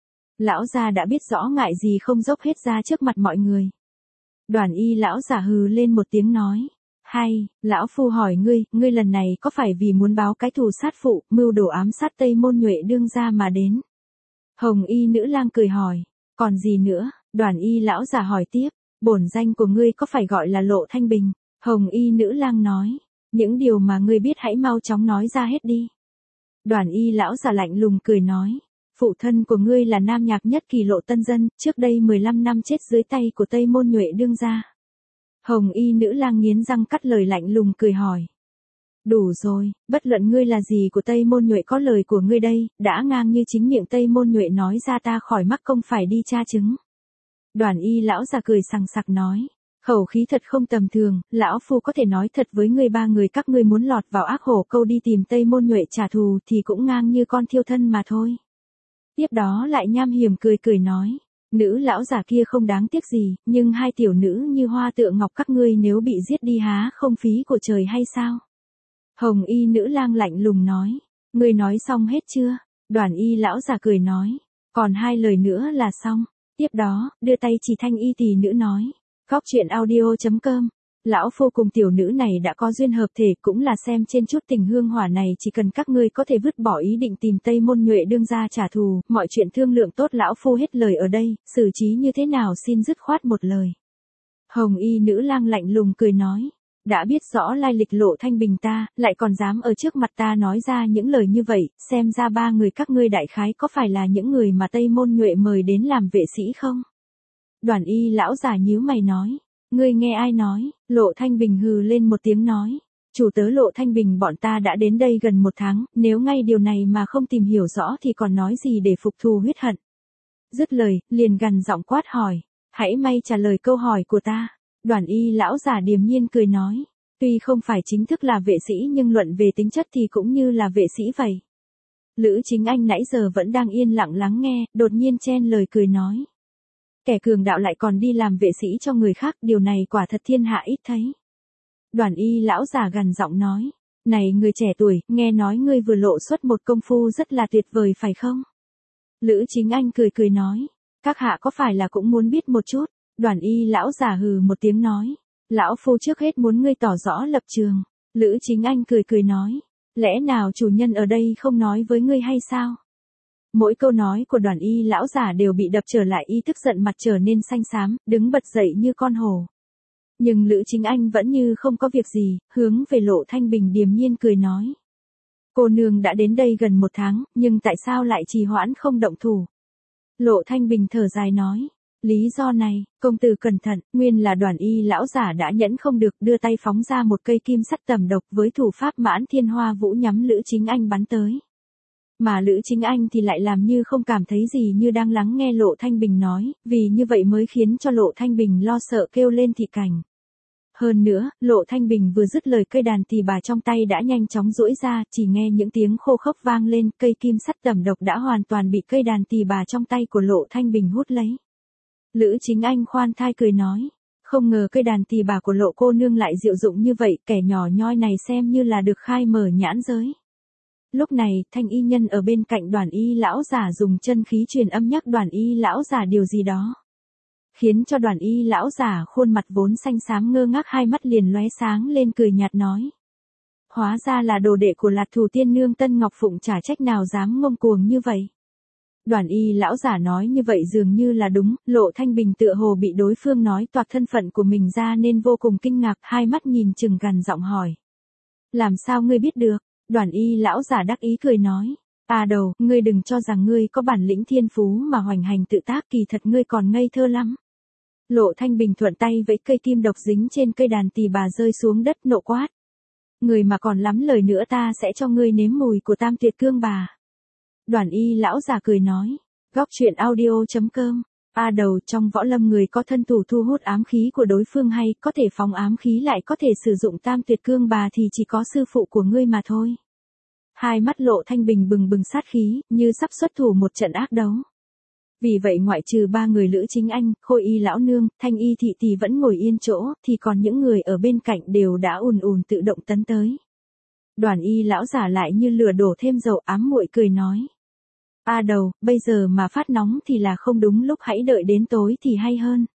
Lão gia đã biết rõ, ngại gì không dốc hết ra trước mặt mọi người. Đoàn Y lão giả hừ lên một tiếng nói, hay, lão phu hỏi ngươi lần này có phải vì muốn báo cái thù sát phụ, mưu đồ ám sát Tây Môn Nhuệ đương gia mà đến? Hồng Y nữ lang cười hỏi, còn gì nữa? Đoàn Y lão giả hỏi tiếp, bổn danh của ngươi có phải gọi là Lộ Thanh Bình? Hồng Y nữ lang nói, những điều mà ngươi biết hãy mau chóng nói ra hết đi. Đoàn Y lão giả lạnh lùng cười nói, phụ thân của ngươi là Nam Nhạc Nhất Kỳ Lộ Tân Dân, trước đây 15 năm chết dưới tay của Tây Môn Nhuệ đương gia. Hồng Y nữ lang nghiến răng cắt lời lạnh lùng cười hỏi. Đủ rồi, bất luận ngươi là gì của Tây Môn Nhuệ, có lời của ngươi đây, đã ngang như chính miệng Tây Môn Nhuệ nói ra, ta khỏi mắc công phải đi tra chứng. Đoàn Y lão già cười sằng sặc nói, khẩu khí thật không tầm thường, lão phu có thể nói thật với ngươi, ba người các ngươi muốn lọt vào ác hổ câu đi tìm Tây Môn Nhuệ trả thù thì cũng ngang như con thiêu thân mà thôi. Tiếp đó lại nham hiểm cười cười nói, nữ lão giả kia không đáng tiếc gì, nhưng hai tiểu nữ như Hoa Tượng Ngọc các ngươi nếu bị giết đi há không phí của trời hay sao? Hồng Y nữ lang lạnh lùng nói, ngươi nói xong hết chưa? Đoàn Y lão giả cười nói, còn hai lời nữa là xong. Tiếp đó, đưa tay chỉ thanh y tỷ nữ nói, Góc Truyện Audio.com. Lão phu cùng tiểu nữ này đã có duyên hợp thể, cũng là xem trên chút tình hương hỏa này, chỉ cần các ngươi có thể vứt bỏ ý định tìm Tây Môn Nhuệ đương gia trả thù, mọi chuyện thương lượng tốt, lão phu hết lời ở đây, xử trí như thế nào xin dứt khoát một lời. Hồng Y nữ lang lạnh lùng cười nói, đã biết rõ lai lịch Lộ Thanh Bình ta, lại còn dám ở trước mặt ta nói ra những lời như vậy, xem ra ba người các ngươi đại khái có phải là những người mà Tây Môn Nhuệ mời đến làm vệ sĩ không? Đoàn Y lão giả nhíu mày nói, ngươi nghe ai nói? Lộ Thanh Bình hừ lên một tiếng nói, chủ tớ Lộ Thanh Bình bọn ta đã đến đây gần 1 tháng, nếu ngay điều này mà không tìm hiểu rõ thì còn nói gì để phục thù huyết hận. Dứt lời, liền gằn giọng quát hỏi, hãy may trả lời câu hỏi của ta. Đoàn Y lão giả điềm nhiên cười nói, tuy không phải chính thức là vệ sĩ nhưng luận về tính chất thì cũng như là vệ sĩ vậy. Lữ Chính Anh nãy giờ vẫn đang yên lặng lắng nghe, đột nhiên chen lời cười nói, kẻ cường đạo lại còn đi làm vệ sĩ cho người khác, điều này quả thật thiên hạ ít thấy. Đoàn Y lão giả gằn giọng nói, này người trẻ tuổi, nghe nói ngươi vừa lộ xuất một công phu rất là tuyệt vời phải không? Lữ Chính Anh cười cười nói, các hạ có phải là cũng muốn biết một chút? Đoàn Y lão giả hừ một tiếng nói, lão phu trước hết muốn ngươi tỏ rõ lập trường. Lữ Chính Anh cười cười nói, lẽ nào chủ nhân ở đây không nói với ngươi hay sao? Mỗi câu nói của Đoàn Y lão giả đều bị đập trở lại, y tức giận mặt trở nên xanh xám, đứng bật dậy như con hổ. Nhưng Lữ Chính Anh vẫn như không có việc gì, hướng về Lộ Thanh Bình điềm nhiên cười nói, cô nương đã đến đây gần 1 tháng, nhưng tại sao lại trì hoãn không động thủ? Lộ Thanh Bình thở dài nói, lý do này, công tử cẩn thận, nguyên là Đoàn Y lão giả đã nhẫn không được, đưa tay phóng ra một cây kim sắt tầm độc với thủ pháp Mãn Thiên Hoa Vũ nhắm Lữ Chính Anh bắn tới. Mà Lữ Chính Anh thì lại làm như không cảm thấy gì, như đang lắng nghe Lộ Thanh Bình nói, vì như vậy mới khiến cho Lộ Thanh Bình lo sợ kêu lên thị cảnh. Hơn nữa, Lộ Thanh Bình vừa dứt lời cây đàn tỳ bà trong tay đã nhanh chóng duỗi ra, chỉ nghe những tiếng khô khốc vang lên, cây kim sắt tẩm độc đã hoàn toàn bị cây đàn tỳ bà trong tay của Lộ Thanh Bình hút lấy. Lữ Chính Anh khoan thai cười nói, không ngờ cây đàn tỳ bà của Lộ cô nương lại diệu dụng như vậy, kẻ nhỏ nhoi này xem như là được khai mở nhãn giới. Lúc này, Thanh y nhân ở bên cạnh Đoàn Y lão giả dùng chân khí truyền âm nhắc Đoàn Y lão giả điều gì đó. Khiến cho Đoàn Y lão giả khuôn mặt vốn xanh xám ngơ ngác hai mắt liền lóe sáng lên cười nhạt nói. Hóa ra là đồ đệ của Lạt Thù Tiên Nương Tân Ngọc Phụng, chả trách nào dám ngông cuồng như vậy. Đoàn Y lão giả nói như vậy dường như là đúng, Lộ Thanh Bình tựa hồ bị đối phương nói toạc thân phận của mình ra nên vô cùng kinh ngạc, hai mắt nhìn chừng gằn giọng hỏi. Làm sao ngươi biết được? Đoàn Y lão giả đắc ý cười nói. Đầu, ngươi đừng cho rằng ngươi có bản lĩnh thiên phú mà hoành hành tự tác, kỳ thật ngươi còn ngây thơ lắm. Lộ Thanh Bình thuận tay với cây kim độc dính trên cây đàn tỳ bà rơi xuống đất nộ quát. Người mà còn lắm lời nữa ta sẽ cho ngươi nếm mùi của Tam Tuyệt Cương Bà. Đoàn Y lão giả cười nói. Góc truyện audio.com. Đầu, trong võ lâm người có thân thủ thu hút ám khí của đối phương hay có thể phóng ám khí lại có thể sử dụng Tam Tuyệt Cương Bà thì chỉ có sư phụ của ngươi mà thôi. Hai mắt Lộ Thanh Bình bừng bừng sát khí, như sắp xuất thủ một trận ác đấu. Vì vậy ngoại trừ ba người Lữ Chính Anh, Khôi Y lão nương, Thanh Y thị tỷ vẫn ngồi yên chỗ, thì còn những người ở bên cạnh đều đã ùn ùn tự động tấn tới. Đoàn Y lão giả lại như lửa đổ thêm dầu, ám muội cười nói. Đầu, bây giờ mà phát nóng thì là không đúng lúc, hãy đợi đến tối thì hay hơn.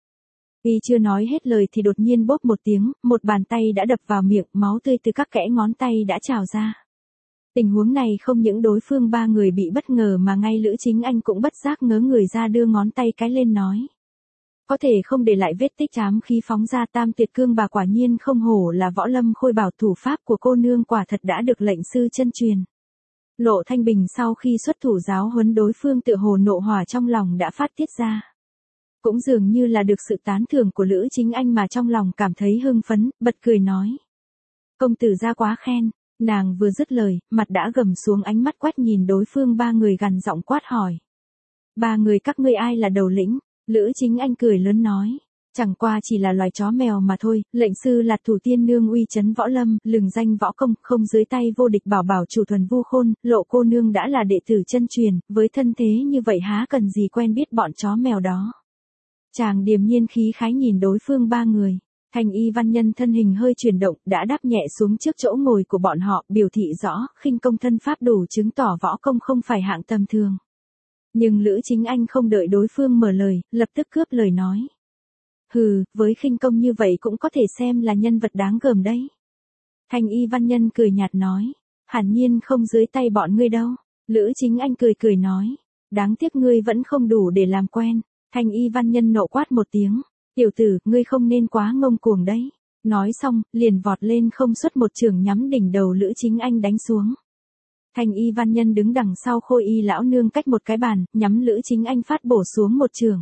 Y chưa nói hết lời thì đột nhiên bốp một tiếng, một bàn tay đã đập vào miệng, máu tươi từ các kẽ ngón tay đã trào ra. Tình huống này không những đối phương ba người bị bất ngờ mà ngay Lữ Chính Anh cũng bất giác ngớ người ra, đưa ngón tay cái lên nói. Có thể không để lại vết tích ám khí phóng ra Tam Tuyệt Cương Bà, quả nhiên không hổ là võ lâm khôi bảo, thủ pháp của cô nương quả thật đã được lệnh sư chân truyền. Lộ Thanh Bình sau khi xuất thủ giáo huấn đối phương tựa hồ nộ hỏa trong lòng đã phát tiết ra. Cũng dường như là được sự tán thưởng của Lữ Chính Anh mà trong lòng cảm thấy hưng phấn, bật cười nói. Công tử gia quá khen. Nàng vừa dứt lời, mặt đã gầm xuống, ánh mắt quét nhìn đối phương ba người gằn giọng quát hỏi. Ba người các ngươi ai là đầu lĩnh? Lữ Chính Anh cười lớn nói. Chẳng qua chỉ là loài chó mèo mà thôi, lệnh sư Lạt Thù Tiên Nương uy chấn võ lâm, lừng danh võ công, không dưới tay vô địch bảo bảo chủ thuần vu khôn, Lộ cô nương đã là đệ tử chân truyền, với thân thế như vậy há cần gì quen biết bọn chó mèo đó. Chàng điềm nhiên khí khái nhìn đối phương ba người. Thanh Y văn nhân thân hình hơi chuyển động, đã đáp nhẹ xuống trước chỗ ngồi của bọn họ, biểu thị rõ, khinh công thân pháp đủ chứng tỏ võ công không phải hạng tầm thường. Nhưng Lữ Chính Anh không đợi đối phương mở lời, lập tức cướp lời nói. Hừ, với khinh công như vậy cũng có thể xem là nhân vật đáng gờm đấy. Thanh Y văn nhân cười nhạt nói. Hẳn nhiên không dưới tay bọn ngươi đâu. Lữ Chính Anh cười cười nói. Đáng tiếc ngươi vẫn không đủ để làm quen. Thanh Y văn nhân nộ quát một tiếng. Tiểu tử, ngươi không nên quá ngông cuồng đấy. Nói xong, liền vọt lên không xuất một chưởng nhắm đỉnh đầu Lữ Chính Anh đánh xuống. Thanh Y văn nhân đứng đằng sau Khôi Y lão nương cách một cái bàn, nhắm Lữ Chính Anh phát bổ xuống một chưởng.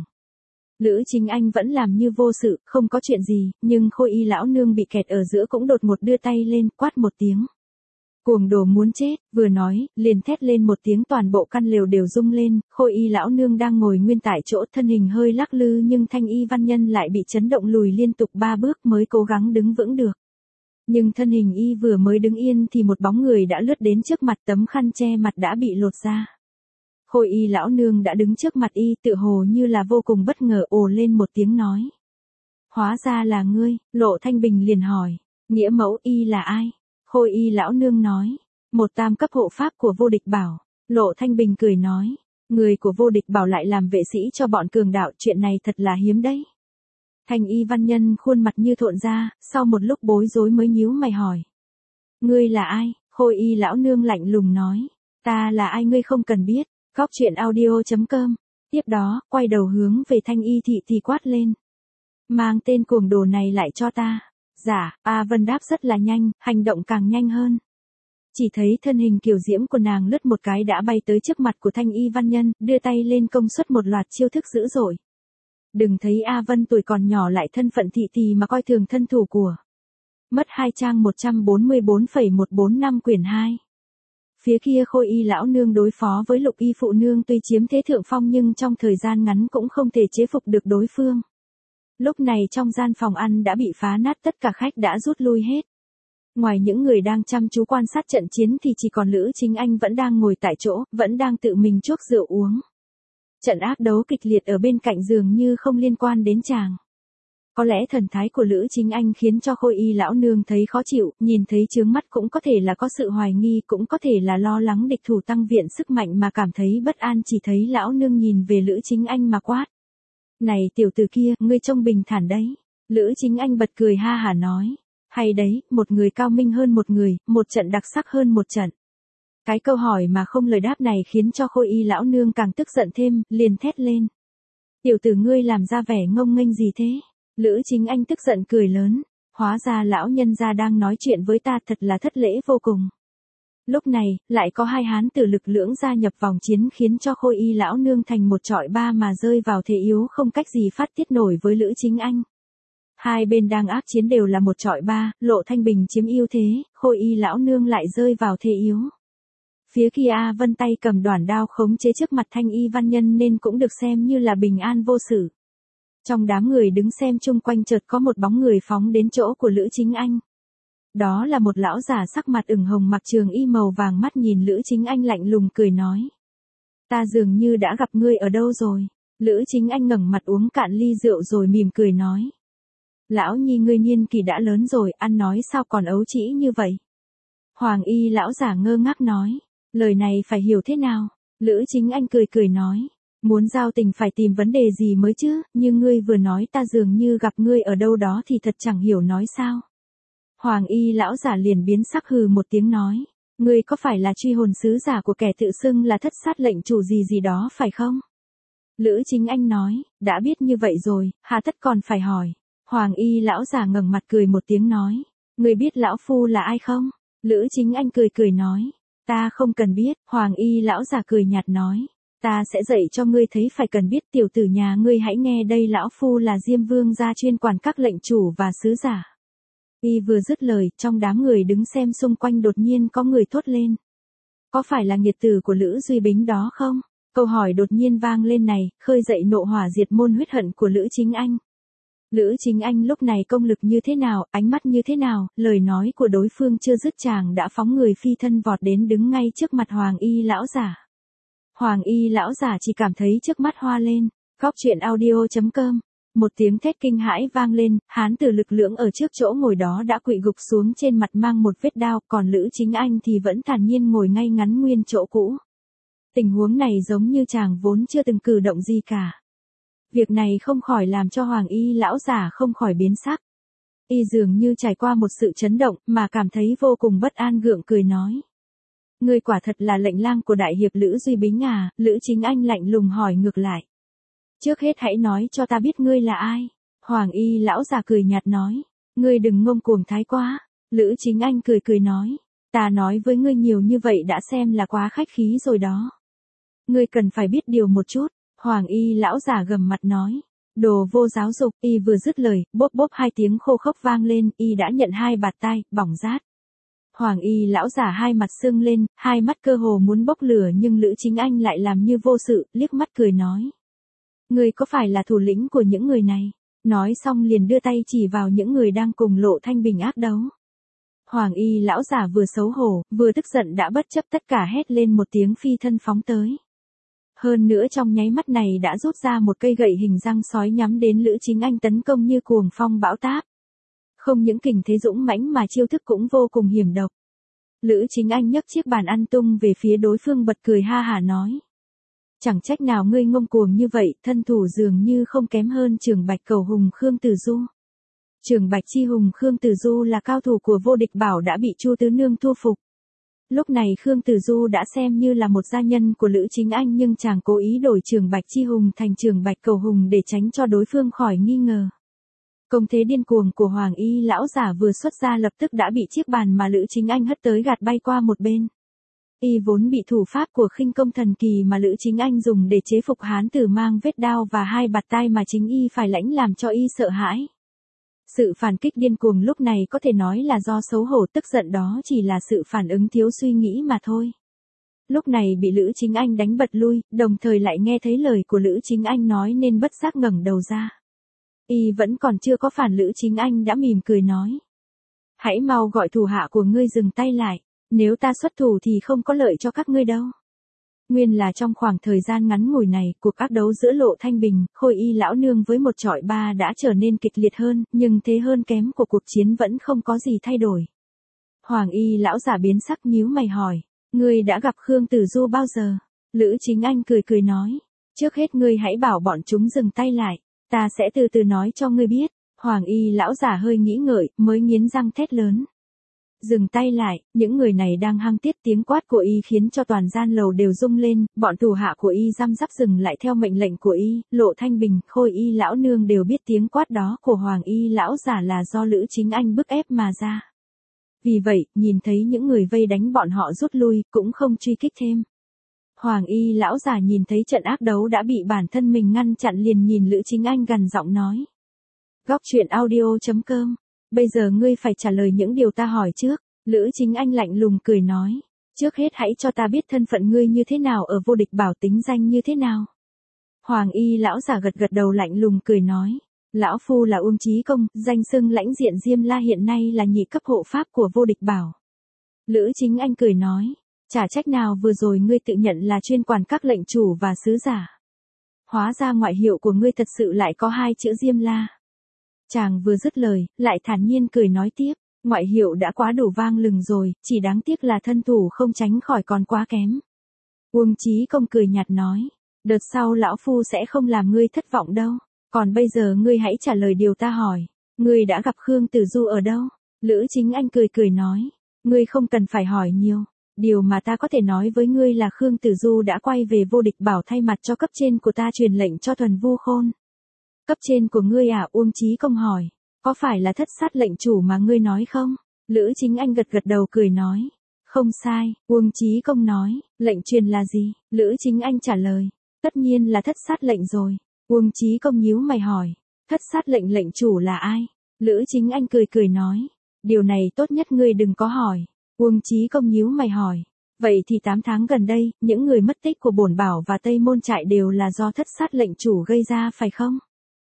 Lữ Chính Anh vẫn làm như vô sự, không có chuyện gì, nhưng Khôi Y lão nương bị kẹt ở giữa cũng đột ngột đưa tay lên, quát một tiếng. Cuồng đồ muốn chết, vừa nói, liền thét lên một tiếng, toàn bộ căn lều đều rung lên, Khôi Y lão nương đang ngồi nguyên tại chỗ, thân hình hơi lắc lư nhưng Thanh Y văn nhân lại bị chấn động lùi liên tục 3 bước mới cố gắng đứng vững được. Nhưng thân hình y vừa mới đứng yên thì một bóng người đã lướt đến trước mặt, tấm khăn che mặt đã bị lột ra. Khôi Y lão nương đã đứng trước mặt y, tựa hồ như là vô cùng bất ngờ, ồ lên một tiếng nói. Hóa ra là ngươi. Lộ Thanh Bình liền hỏi, nghĩa mẫu y là ai? Khôi Y lão nương nói, một tam cấp hộ pháp của vô địch bảo. Lộ Thanh Bình cười nói, người của vô địch bảo lại làm vệ sĩ cho bọn cường đạo, chuyện này thật là hiếm đấy. Thanh Y văn nhân khuôn mặt như thộn ra, sau một lúc bối rối mới nhíu mày hỏi. Ngươi là ai? Khôi Y lão nương lạnh lùng nói, ta là ai ngươi không cần biết. Góc truyện audio.com. Tiếp đó, quay đầu hướng về Thanh Y thị thì quát lên. Mang tên cuồng đồ này lại cho ta. Dạ, A Vân đáp rất là nhanh, hành động càng nhanh hơn. Chỉ thấy thân hình kiều diễm của nàng lướt một cái đã bay tới trước mặt của Thanh Y văn nhân, đưa tay lên công suất một loạt chiêu thức dữ dội. Đừng thấy A Vân tuổi còn nhỏ lại thân phận thị tỳ mà coi thường thân thủ của. Mất 2 trang 144,145 quyển 2. Phía kia Khôi Y lão nương đối phó với Lục Y phụ nương tuy chiếm thế thượng phong nhưng trong thời gian ngắn cũng không thể chế phục được đối phương. Lúc này trong gian phòng ăn đã bị phá nát, tất cả khách đã rút lui hết. Ngoài những người đang chăm chú quan sát trận chiến thì chỉ còn Lữ Chính Anh vẫn đang ngồi tại chỗ, vẫn đang tự mình chuốc rượu uống. Trận ác đấu kịch liệt ở bên cạnh dường như không liên quan đến chàng. Có lẽ thần thái của Lữ Chính Anh khiến cho Khôi Y lão nương thấy khó chịu, nhìn thấy chướng mắt cũng có thể là có sự hoài nghi, cũng có thể là lo lắng địch thủ tăng viện sức mạnh mà cảm thấy bất an, chỉ thấy lão nương nhìn về Lữ Chính Anh mà quát. Này tiểu tử kia, ngươi trông bình thản đấy. Lữ Chính Anh bật cười ha hả nói. Hay đấy, một người cao minh hơn một người, một trận đặc sắc hơn một trận. Cái câu hỏi mà không lời đáp này khiến cho Khôi Y lão nương càng tức giận thêm, liền thét lên. Tiểu tử ngươi làm ra vẻ ngông nghênh gì thế? Lữ Chính Anh tức giận cười lớn. Hóa ra lão nhân gia đang nói chuyện với ta, thật là thất lễ vô cùng. Lúc này, lại có hai hán tử lực lưỡng gia nhập vòng chiến khiến cho Khôi Y lão nương thành một trọi ba mà rơi vào thế yếu không cách gì phát tiết nổi với Lữ Chính Anh. Hai bên đang ác chiến đều là một trọi ba, Lộ Thanh Bình chiếm ưu thế, Khôi Y lão nương lại rơi vào thế yếu. Phía kia A Vân tay cầm đoản đao khống chế trước mặt Thanh Y văn nhân nên cũng được xem như là bình an vô sự. Trong đám người đứng xem chung quanh chợt có một bóng người phóng đến chỗ của Lữ Chính Anh. Đó là một lão già sắc mặt ửng hồng mặc trường y màu vàng, mắt nhìn Lữ Chính Anh lạnh lùng cười nói. Ta dường như đã gặp ngươi ở đâu rồi. Lữ Chính Anh ngẩng mặt uống cạn ly rượu rồi mỉm cười nói. Lão nhi ngươi niên kỷ đã lớn rồi, ăn nói sao còn ấu trĩ như vậy? Hoàng Y lão giả ngơ ngác nói. Lời này phải hiểu thế nào? Lữ Chính Anh cười cười nói. Muốn giao tình phải tìm vấn đề gì mới chứ, nhưng ngươi vừa nói ta dường như gặp ngươi ở đâu đó thì thật chẳng hiểu nói sao. Hoàng Y lão giả liền biến sắc hừ một tiếng nói. Ngươi có phải là truy hồn sứ giả của kẻ tự xưng là Thất Sát lệnh chủ gì gì đó phải không? Lữ Chính Anh nói, đã biết như vậy rồi, hà tất còn phải hỏi. Hoàng Y lão giả ngẩng mặt cười một tiếng nói. Ngươi biết lão phu là ai không? Lữ Chính Anh cười cười nói. Ta không cần biết. Hoàng Y lão giả cười nhạt nói. Ta sẽ dạy cho ngươi thấy phải cần biết. Tiểu tử nhà ngươi hãy nghe đây, lão phu là Diêm Vương gia chuyên quản các lệnh chủ và sứ giả. Y vừa dứt lời, trong đám người đứng xem xung quanh đột nhiên có người thốt lên. Có phải là nghiệt tử của Lữ Duy Bính đó không? Câu hỏi đột nhiên vang lên này, khơi dậy nộ hỏa diệt môn huyết hận của Lữ Chính Anh. Lữ Chính Anh lúc này công lực như thế nào, ánh mắt như thế nào, lời nói của đối phương chưa dứt chàng đã phóng người phi thân vọt đến đứng ngay trước mặt Hoàng Y lão giả. Hoàng Y lão giả chỉ cảm thấy trước mắt hoa lên. Góc truyện audio.com. Một tiếng thét kinh hãi vang lên, hán tử lực lưỡng ở trước chỗ ngồi đó đã quỵ gục xuống trên mặt mang một vết đao, còn Lữ Chính Anh thì vẫn thản nhiên ngồi ngay ngắn nguyên chỗ cũ. Tình huống này giống như chàng vốn chưa từng cử động gì cả. Việc này không khỏi làm cho Hoàng Y lão giả không khỏi biến sắc. Y dường như trải qua một sự chấn động mà cảm thấy vô cùng bất an, gượng cười nói. Ngươi quả thật là lệnh lang của đại hiệp Lữ Duy Bính à? Lữ Chính Anh lạnh lùng hỏi ngược lại. Trước hết hãy nói cho ta biết ngươi là ai. Hoàng Y lão già cười nhạt nói. Ngươi đừng ngông cuồng thái quá. Lữ Chính Anh cười cười nói. Ta nói với ngươi nhiều như vậy đã xem là quá khách khí rồi đó. Ngươi cần phải biết điều một chút. Hoàng Y lão già gầm mặt nói. Đồ vô giáo dục. Y vừa dứt lời, bốp bốp hai tiếng khô khốc vang lên, Y đã nhận hai bạt tai, bỏng rát. Hoàng Y lão giả hai mặt sưng lên, hai mắt cơ hồ muốn bốc lửa, nhưng Lữ Chính Anh lại làm như vô sự, liếc mắt cười nói. Ngươi có phải là thủ lĩnh của những người này? Nói xong liền đưa tay chỉ vào những người đang cùng Lộ Thanh Bình ác đấu. Hoàng Y lão giả vừa xấu hổ, vừa tức giận đã bất chấp tất cả hét lên một tiếng phi thân phóng tới. Hơn nữa trong nháy mắt này đã rút ra một cây gậy hình răng sói nhắm đến Lữ Chính Anh tấn công như cuồng phong bão táp. Không những kình thế dũng mãnh mà chiêu thức cũng vô cùng hiểm độc. Lữ Chính Anh nhấc chiếc bàn ăn tung về phía đối phương, bật cười ha hả nói. Chẳng trách nào ngươi ngông cuồng như vậy, thân thủ dường như không kém hơn Trường Bạch Cầu Hùng Khương Tử Du. Trường Bạch Chi Hùng Khương Tử Du là cao thủ của vô địch bảo đã bị Chu Tứ Nương thu phục. Lúc này Khương Tử Du đã xem như là một gia nhân của Lữ Chính Anh, nhưng chàng cố ý đổi Trường Bạch Chi Hùng thành Trường Bạch Cầu Hùng để tránh cho đối phương khỏi nghi ngờ. Công thế điên cuồng của Hoàng Y lão giả vừa xuất ra lập tức đã bị chiếc bàn mà Lữ Chính Anh hất tới gạt bay qua một bên. Y vốn bị thủ pháp của khinh công thần kỳ mà Lữ Chính Anh dùng để chế phục hán tử mang vết đao và hai bạt tai mà chính Y phải lãnh làm cho Y sợ hãi. Sự phản kích điên cuồng lúc này có thể nói là do xấu hổ, tức giận đó chỉ là sự phản ứng thiếu suy nghĩ mà thôi. Lúc này bị Lữ Chính Anh đánh bật lui, đồng thời lại nghe thấy lời của Lữ Chính Anh nói nên bất giác ngẩng đầu ra. Y vẫn còn chưa có phản Lữ Chính Anh đã mỉm cười nói. Hãy mau gọi thủ hạ của ngươi dừng tay lại, nếu ta xuất thủ thì không có lợi cho các ngươi đâu. Nguyên là trong khoảng thời gian ngắn ngủi này, cuộc ác đấu giữa Lộ Thanh Bình, Khôi Y lão nương với một chọi ba đã trở nên kịch liệt hơn, nhưng thế hơn kém của cuộc chiến vẫn không có gì thay đổi. Hoàng Y lão giả biến sắc nhíu mày hỏi, ngươi đã gặp Khương Tử Du bao giờ? Lữ Chính Anh cười cười nói, trước hết ngươi hãy bảo bọn chúng dừng tay lại, ta sẽ từ từ nói cho ngươi biết. Hoàng Y lão giả hơi nghĩ ngợi, mới nghiến răng thét lớn. Dừng tay lại, những người này đang hăng tiết tiếng quát của Y khiến cho toàn gian lầu đều rung lên, bọn thủ hạ của Y răm rắp dừng lại theo mệnh lệnh của Y, Lộ Thanh Bình, Khôi Y lão nương đều biết tiếng quát đó của Hoàng Y lão giả là do Lữ Chính Anh bức ép mà ra. Vì vậy, nhìn thấy những người vây đánh bọn họ rút lui, cũng không truy kích thêm. Hoàng Y lão giả nhìn thấy trận ác đấu đã bị bản thân mình ngăn chặn liền nhìn Lữ Chính Anh gằn giọng nói. Góc truyện audio.com. Bây giờ ngươi phải trả lời những điều ta hỏi trước. Lữ Chính Anh lạnh lùng cười nói. Trước hết hãy cho ta biết thân phận ngươi như thế nào ở Vô Địch Bảo, tính danh như thế nào. Hoàng Y lão giả gật gật đầu lạnh lùng cười nói. Lão phu là Uông Chí Công, danh xưng lãnh diện Diêm La, hiện nay là nhị cấp hộ pháp của Vô Địch Bảo. Lữ Chính Anh cười nói. Chả trách nào vừa rồi ngươi tự nhận là chuyên quản các lệnh chủ và sứ giả. Hóa ra ngoại hiệu của ngươi thật sự lại có hai chữ Diêm La. Chàng vừa dứt lời, lại thản nhiên cười nói tiếp, ngoại hiệu đã quá đủ vang lừng rồi, chỉ đáng tiếc là thân thủ không tránh khỏi còn quá kém. Uông Chí Công cười nhạt nói, đợt sau lão phu sẽ không làm ngươi thất vọng đâu, còn bây giờ ngươi hãy trả lời điều ta hỏi, ngươi đã gặp Khương Tử Du ở đâu? Lữ Chính Anh cười cười nói, ngươi không cần phải hỏi nhiều, điều mà ta có thể nói với ngươi là Khương Tử Du đã quay về Vô Địch Bảo thay mặt cho cấp trên của ta truyền lệnh cho Thuần Vu Khôn. Cấp trên của ngươi à? Uông Chí Công hỏi, có phải là Thất Sát lệnh chủ mà ngươi nói không? Lữ Chính Anh gật gật đầu cười nói, không sai. Uông Chí Công nói, lệnh truyền là gì? Lữ Chính Anh trả lời, tất nhiên là Thất Sát lệnh rồi. Uông Chí Công nhíu mày hỏi, Thất Sát lệnh lệnh chủ là ai? Lữ Chính Anh cười cười nói, điều này tốt nhất ngươi đừng có hỏi. Uông Chí Công nhíu mày hỏi, vậy thì 8 tháng gần đây, những người mất tích của Bổn Bảo và Tây Môn Trại đều là do Thất Sát lệnh chủ gây ra phải không?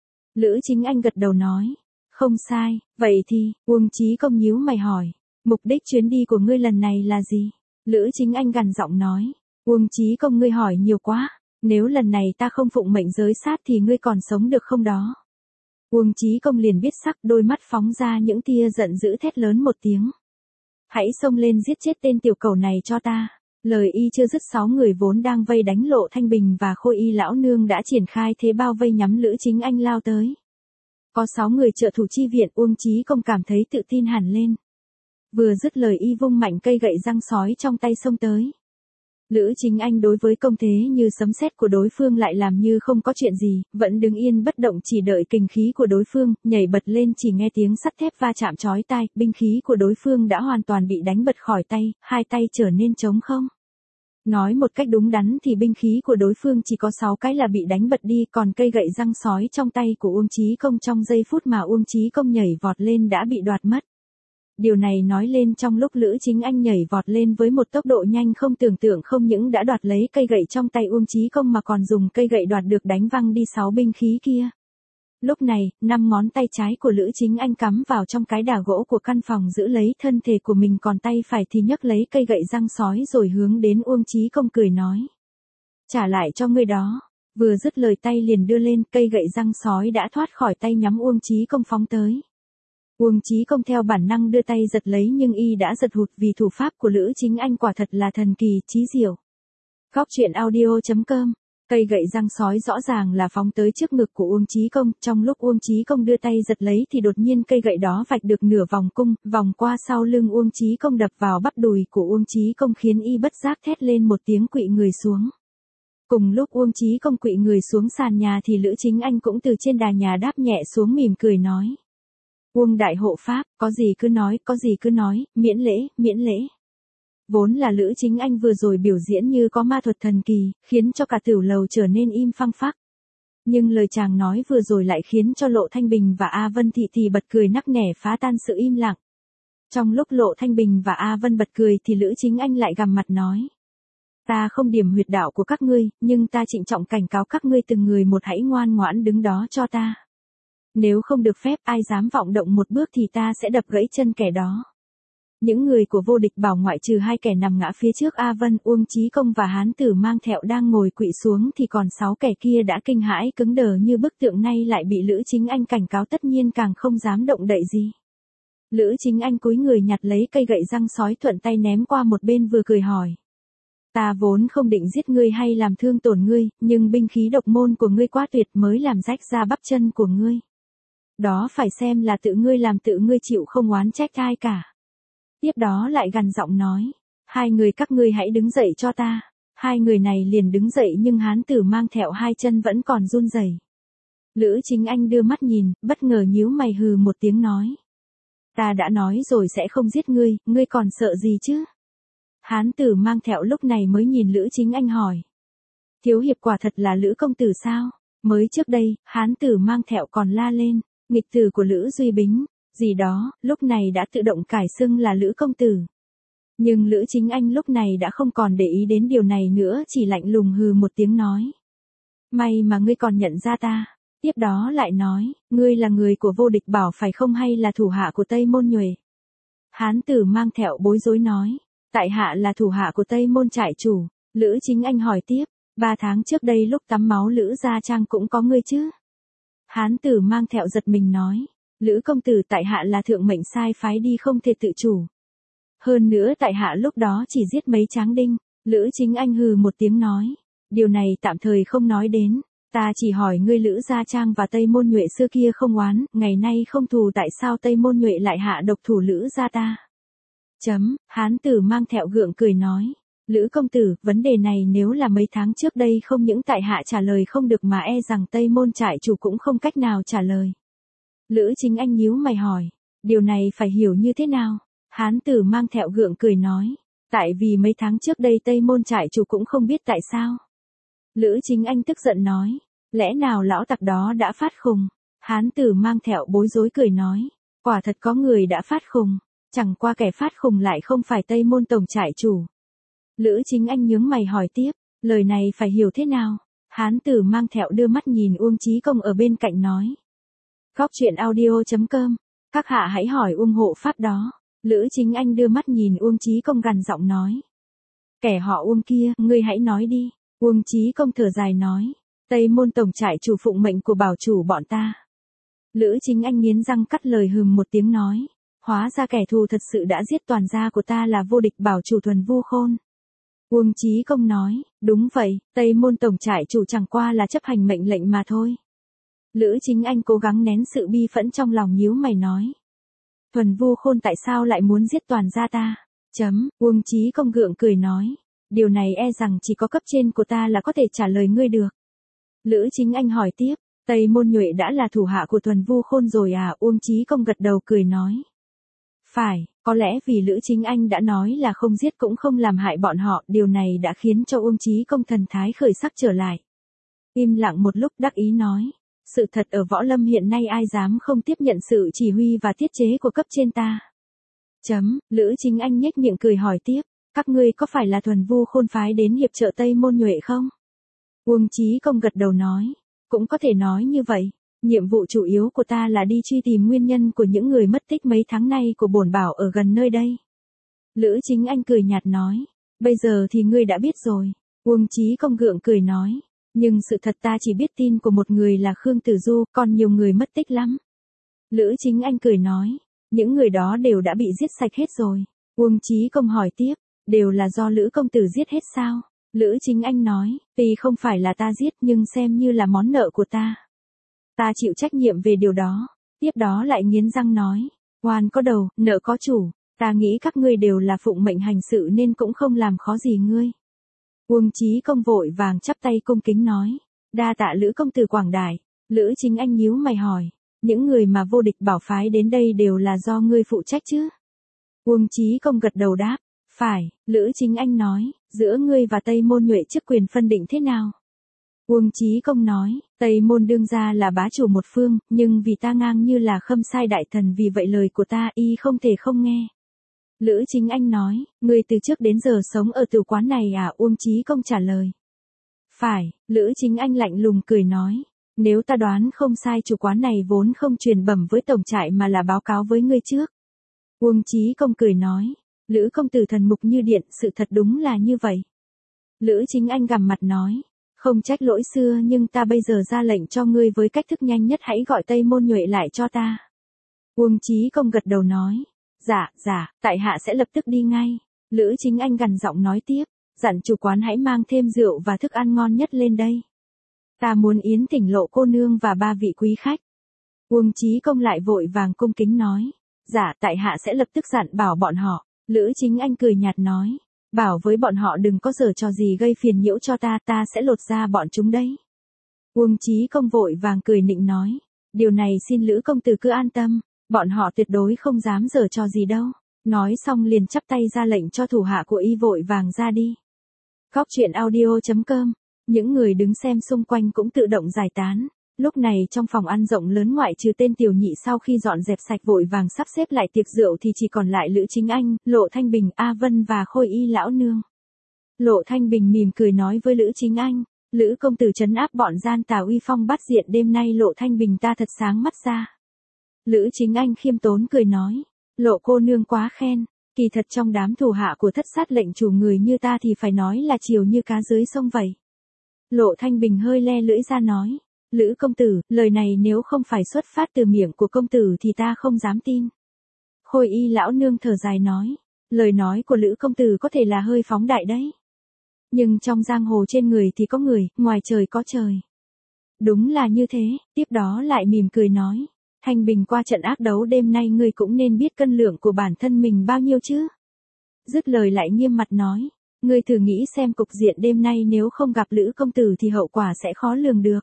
Lữ Chính Anh gật đầu nói, không sai. Vậy thì, Uông Chí Công nhíu mày hỏi, mục đích chuyến đi của ngươi lần này là gì? Lữ Chính Anh gằn giọng nói, Uông Chí Công ngươi hỏi nhiều quá, nếu lần này ta không phụng mệnh giới sát thì ngươi còn sống được không đó? Uông Chí Công liền biết sắc, đôi mắt phóng ra những tia giận dữ thét lớn một tiếng. Hãy xông lên giết chết tên tiểu cẩu này cho ta. Lời y chưa dứt, 6 người vốn đang vây đánh Lộ Thanh Bình và Khôi Y lão nương đã triển khai thế bao vây nhắm Lữ Chính Anh lao tới. Có 6 người trợ thủ chi viện, Uông Chí Công cảm thấy tự tin hẳn lên. Vừa dứt lời y vung mạnh cây gậy răng sói trong tay xông tới. Lữ Chính Anh đối với công thế như sấm sét của đối phương lại làm như không có chuyện gì, vẫn đứng yên bất động chỉ đợi kình khí của đối phương, nhảy bật lên chỉ nghe tiếng sắt thép va chạm chói tai, binh khí của đối phương đã hoàn toàn bị đánh bật khỏi tay, hai tay trở nên trống không. Nói một cách đúng đắn thì binh khí của đối phương chỉ có 6 cái là bị đánh bật đi, còn cây gậy răng sói trong tay của Uông Chí Công trong giây phút mà Uông Chí Công nhảy vọt lên đã bị đoạt mất. Điều này nói lên trong lúc Lữ Chính Anh nhảy vọt lên với một tốc độ nhanh không tưởng tượng, không những đã đoạt lấy cây gậy trong tay Uông Chí Công mà còn dùng cây gậy đoạt được đánh văng đi 6 binh khí kia. Lúc này, 5 ngón tay trái của Lữ Chính Anh cắm vào trong cái đà gỗ của căn phòng giữ lấy thân thể của mình, còn tay phải thì nhấc lấy cây gậy răng sói rồi hướng đến Uông Chí Công cười nói. Trả lại cho ngươi đó. Vừa dứt lời tay liền đưa lên, cây gậy răng sói đã thoát khỏi tay nhắm Uông Chí Công phóng tới. Uông Chí Công theo bản năng đưa tay giật lấy nhưng y đã giật hụt vì thủ pháp của Lữ Chính Anh quả thật là thần kỳ, chí diệu. Góc truyện audio.com. Cây gậy răng sói rõ ràng là phóng tới trước ngực của Uông Chí Công, trong lúc Uông Chí Công đưa tay giật lấy thì đột nhiên cây gậy đó vạch được nửa vòng cung, vòng qua sau lưng Uông Chí Công đập vào bắp đùi của Uông Chí Công khiến y bất giác thét lên một tiếng quỵ người xuống. Cùng lúc Uông Chí Công quỵ người xuống sàn nhà thì Lữ Chính Anh cũng từ trên đà nhà đáp nhẹ xuống mỉm cười nói. Uông đại hộ pháp, có gì cứ nói, có gì cứ nói, miễn lễ, miễn lễ. Vốn là Lữ Chính Anh vừa rồi biểu diễn như có ma thuật thần kỳ, khiến cho cả tiểu lầu trở nên im phăng phắc. Nhưng lời chàng nói vừa rồi lại khiến cho Lộ Thanh Bình và A Vân Thị thì bật cười nắc nẻ phá tan sự im lặng. Trong lúc Lộ Thanh Bình và A Vân bật cười thì Lữ Chính Anh lại gằm mặt nói. Ta không điểm huyệt đạo của các ngươi, nhưng ta trịnh trọng cảnh cáo các ngươi từng người một hãy ngoan ngoãn đứng đó cho ta. Nếu không được phép ai dám vọng động một bước thì ta sẽ đập gãy chân kẻ đó. Những người của vô địch bảo ngoại trừ 2 kẻ nằm ngã phía trước A Vân, Uông Chí Công và hán tử mang thẹo đang ngồi quỵ xuống thì còn 6 kẻ kia đã kinh hãi cứng đờ như bức tượng, nay lại bị Lữ Chính Anh cảnh cáo tất nhiên càng không dám động đậy gì. Lữ Chính Anh cúi người nhặt lấy cây gậy răng sói thuận tay ném qua một bên vừa cười hỏi. Ta vốn không định giết ngươi hay làm thương tổn ngươi, nhưng binh khí độc môn của ngươi quá tuyệt mới làm rách ra bắp chân của ngươi. Đó phải xem là tự ngươi làm tự ngươi chịu, không oán trách ai cả. Tiếp đó lại gằn giọng nói, 2 người các ngươi hãy đứng dậy cho ta. 2 người này liền đứng dậy nhưng hán tử mang thẹo 2 chân vẫn còn run rẩy. Lữ Chính Anh đưa mắt nhìn, bất ngờ nhíu mày hừ một tiếng nói. Ta đã nói rồi sẽ không giết ngươi, ngươi còn sợ gì chứ? Hán tử mang thẹo lúc này mới nhìn Lữ Chính Anh hỏi. Thiếu hiệp quả thật là Lữ công tử sao? Mới trước đây, hán tử mang thẹo còn la lên, nghịch tử của Lữ Duy Bính, gì đó, lúc này đã tự động cải xưng là Lữ công tử. Nhưng Lữ Chính Anh lúc này đã không còn để ý đến điều này nữa, chỉ lạnh lùng hừ một tiếng nói. May mà ngươi còn nhận ra ta. Tiếp đó lại nói, ngươi là người của vô địch bảo phải không hay là thủ hạ của Tây Môn Nhuệ? Hán tử mang thẹo bối rối nói, tại hạ là thủ hạ của Tây Môn trại chủ. Lữ Chính Anh hỏi tiếp, 3 tháng trước đây lúc tắm máu Lữ Gia Trang cũng có ngươi chứ? Hán tử mang thẹo giật mình nói, Lữ công tử tại hạ là thượng mệnh sai phái đi không thể tự chủ. Hơn nữa tại hạ lúc đó chỉ giết mấy tráng đinh. Lữ Chính Anh hừ một tiếng nói, điều này tạm thời không nói đến. Ta chỉ hỏi ngươi Lữ Gia Trang và Tây Môn Nhuệ xưa kia không oán, ngày nay không thù, tại sao Tây Môn Nhuệ lại hạ độc thủ Lữ Gia ta? Hán tử mang thẹo gượng cười nói, Lữ công tử, vấn đề này nếu là mấy tháng trước đây không những tại hạ trả lời không được mà e rằng Tây Môn trại chủ cũng không cách nào trả lời. Lữ Chính Anh nhíu mày hỏi, điều này phải hiểu như thế nào? Hán tử mang thẹo gượng cười nói, tại vì mấy tháng trước đây Tây Môn trại chủ cũng không biết tại sao. Lữ Chính Anh tức giận nói, lẽ nào lão tặc đó đã phát khùng? Hán tử mang thẹo bối rối cười nói, quả thật có người đã phát khùng, chẳng qua kẻ phát khùng lại không phải Tây Môn tổng trại chủ. Lữ Chính Anh nhướng mày hỏi tiếp, lời này phải hiểu thế nào? Hán tử mang thẹo đưa mắt nhìn Uông Chí Công ở bên cạnh nói. Góc truyện audio.com, các hạ hãy hỏi Uông hộ pháp đó. Lữ Chính Anh đưa mắt nhìn Uông Chí Công gằn giọng nói. Kẻ họ Uông kia, ngươi hãy nói đi. Uông Chí Công thở dài nói, Tây Môn tổng trại chủ phụng mệnh của bảo chủ bọn ta. Lữ Chính Anh nghiến răng cắt lời hừm một tiếng nói, hóa ra kẻ thù thật sự đã giết toàn gia của ta là vô địch bảo chủ Thuần Vu Khôn. Uông Chí Công nói, đúng vậy, Tây Môn tổng trại chủ chẳng qua là chấp hành mệnh lệnh mà thôi. Lữ Chính Anh cố gắng nén sự bi phẫn trong lòng nhíu mày nói. Thuần Vu Khôn tại sao lại muốn giết toàn gia ta? Uông Chí Công gượng cười nói, điều này e rằng chỉ có cấp trên của ta là có thể trả lời ngươi được. Lữ Chính Anh hỏi tiếp, Tây Môn Nhuệ đã là thủ hạ của Thuần Vu Khôn rồi à? Uông Chí Công gật đầu cười nói. Phải, có lẽ vì Lữ Chính Anh đã nói là không giết cũng không làm hại bọn họ, điều này đã khiến cho Uông Chí Công thần thái khởi sắc trở lại. Im lặng một lúc đắc ý nói, sự thật ở võ lâm hiện nay ai dám không tiếp nhận sự chỉ huy và tiết chế của cấp trên ta. Lữ Chính Anh nhếch miệng cười hỏi tiếp, các ngươi có phải là Thuần Vu Khôn phái đến hiệp trợ Tây Môn Nhuệ không? Uông Chí Công gật đầu nói, cũng có thể nói như vậy. Nhiệm vụ chủ yếu của ta là đi truy tìm nguyên nhân của những người mất tích mấy tháng nay của bổn bảo ở gần nơi đây. Lữ Chính Anh cười nhạt nói, bây giờ thì ngươi đã biết rồi. Uông Chí Công gượng cười nói, nhưng sự thật ta chỉ biết tin của một người là Khương Tử Du, còn nhiều người mất tích lắm. Lữ Chính Anh cười nói, những người đó đều đã bị giết sạch hết rồi. Uông Chí Công hỏi tiếp, đều là do Lữ công tử giết hết sao? Lữ Chính Anh nói, tuy không phải là ta giết nhưng xem như là món nợ của ta. Ta chịu trách nhiệm về điều đó. Tiếp đó lại nghiến răng nói, oan có đầu, nợ có chủ, ta nghĩ các ngươi đều là phụng mệnh hành sự nên cũng không làm khó gì ngươi. Uông Chí Công vội vàng chắp tay cung kính nói, đa tạ Lữ công tử quảng đại. Lữ Chính Anh nhíu mày hỏi, những người mà vô địch bảo phái đến đây đều là do ngươi phụ trách chứ? Uông Chí Công gật đầu đáp, phải. Lữ Chính Anh nói, giữa ngươi và Tây Môn Nhuệ chức quyền phân định thế nào? Uông Chí Công nói, Tây Môn đương gia là bá chủ một phương, nhưng vì ta ngang như là khâm sai đại thần, vì vậy lời của ta y không thể không nghe. Lữ Chính Anh nói, ngươi từ trước đến giờ sống ở tử quán này à? Uông Chí Công trả lời. Phải. Lữ Chính Anh lạnh lùng cười nói, Nếu ta đoán không sai chủ quán này vốn không truyền bẩm với tổng trại mà là báo cáo với ngươi trước. Uông Chí Công cười nói. Lữ công tử thần mục như điện, sự thật đúng là như vậy. Lữ Chính Anh gằm mặt nói. Không trách lỗi xưa nhưng ta bây giờ ra lệnh cho ngươi với cách thức nhanh nhất, hãy gọi Tây Môn Nhuệ lại cho ta. Uông Chí Công gật đầu nói. Dạ, tại hạ sẽ lập tức đi ngay. Lữ Chính Anh gằn giọng nói tiếp. Dặn chủ quán hãy mang thêm rượu và thức ăn ngon nhất lên đây. Ta muốn yến thỉnh Lộ cô nương và 3 vị quý khách. Uông Chí Công lại vội vàng cung kính nói. Dạ, tại hạ sẽ lập tức dặn bảo bọn họ. Lữ Chính Anh cười nhạt nói. Bảo với bọn họ đừng có giở trò gì gây phiền nhiễu cho ta, ta sẽ lột ra bọn chúng đấy. Uông Chí Công vội vàng cười nịnh nói. Điều này xin Lữ công tử cứ an tâm, bọn họ tuyệt đối không dám giở trò gì đâu. Nói xong liền chắp tay ra lệnh cho thủ hạ của y vội vàng ra đi. Góc truyện audio.com. Những người đứng xem xung quanh cũng tự động giải tán. Lúc này trong phòng ăn rộng lớn ngoại trừ tên tiểu nhị sau khi dọn dẹp sạch vội vàng sắp xếp lại tiệc rượu thì chỉ còn lại Lữ Chính Anh, Lộ Thanh Bình, A Vân và Khôi Y lão nương. Lộ Thanh Bình mỉm cười nói với Lữ Chính Anh. Lữ công tử trấn áp bọn gian tà uy phong bắt diện đêm nay Lộ Thanh Bình ta thật sáng mắt ra. Lữ Chính Anh khiêm tốn cười nói. Lộ cô nương quá khen. Kỳ thật trong đám thủ hạ của thất sát lệnh chủ người như ta thì phải nói là chiều như cá dưới sông vậy. Lộ Thanh Bình hơi le lưỡi ra nói. Lữ công tử, lời này nếu không phải xuất phát từ miệng của công tử thì ta không dám tin. Khôi Y lão nương thở dài nói. Lời nói của Lữ công tử có thể là hơi phóng đại đấy. Nhưng trong giang hồ trên người thì có người, ngoài trời có trời. Đúng là như thế, tiếp đó lại mỉm cười nói. Thanh Bình qua trận ác đấu đêm nay ngươi cũng nên biết cân lượng của bản thân mình bao nhiêu chứ. Dứt lời lại nghiêm mặt nói. Ngươi thử nghĩ xem cục diện đêm nay nếu không gặp Lữ công tử thì hậu quả sẽ khó lường được.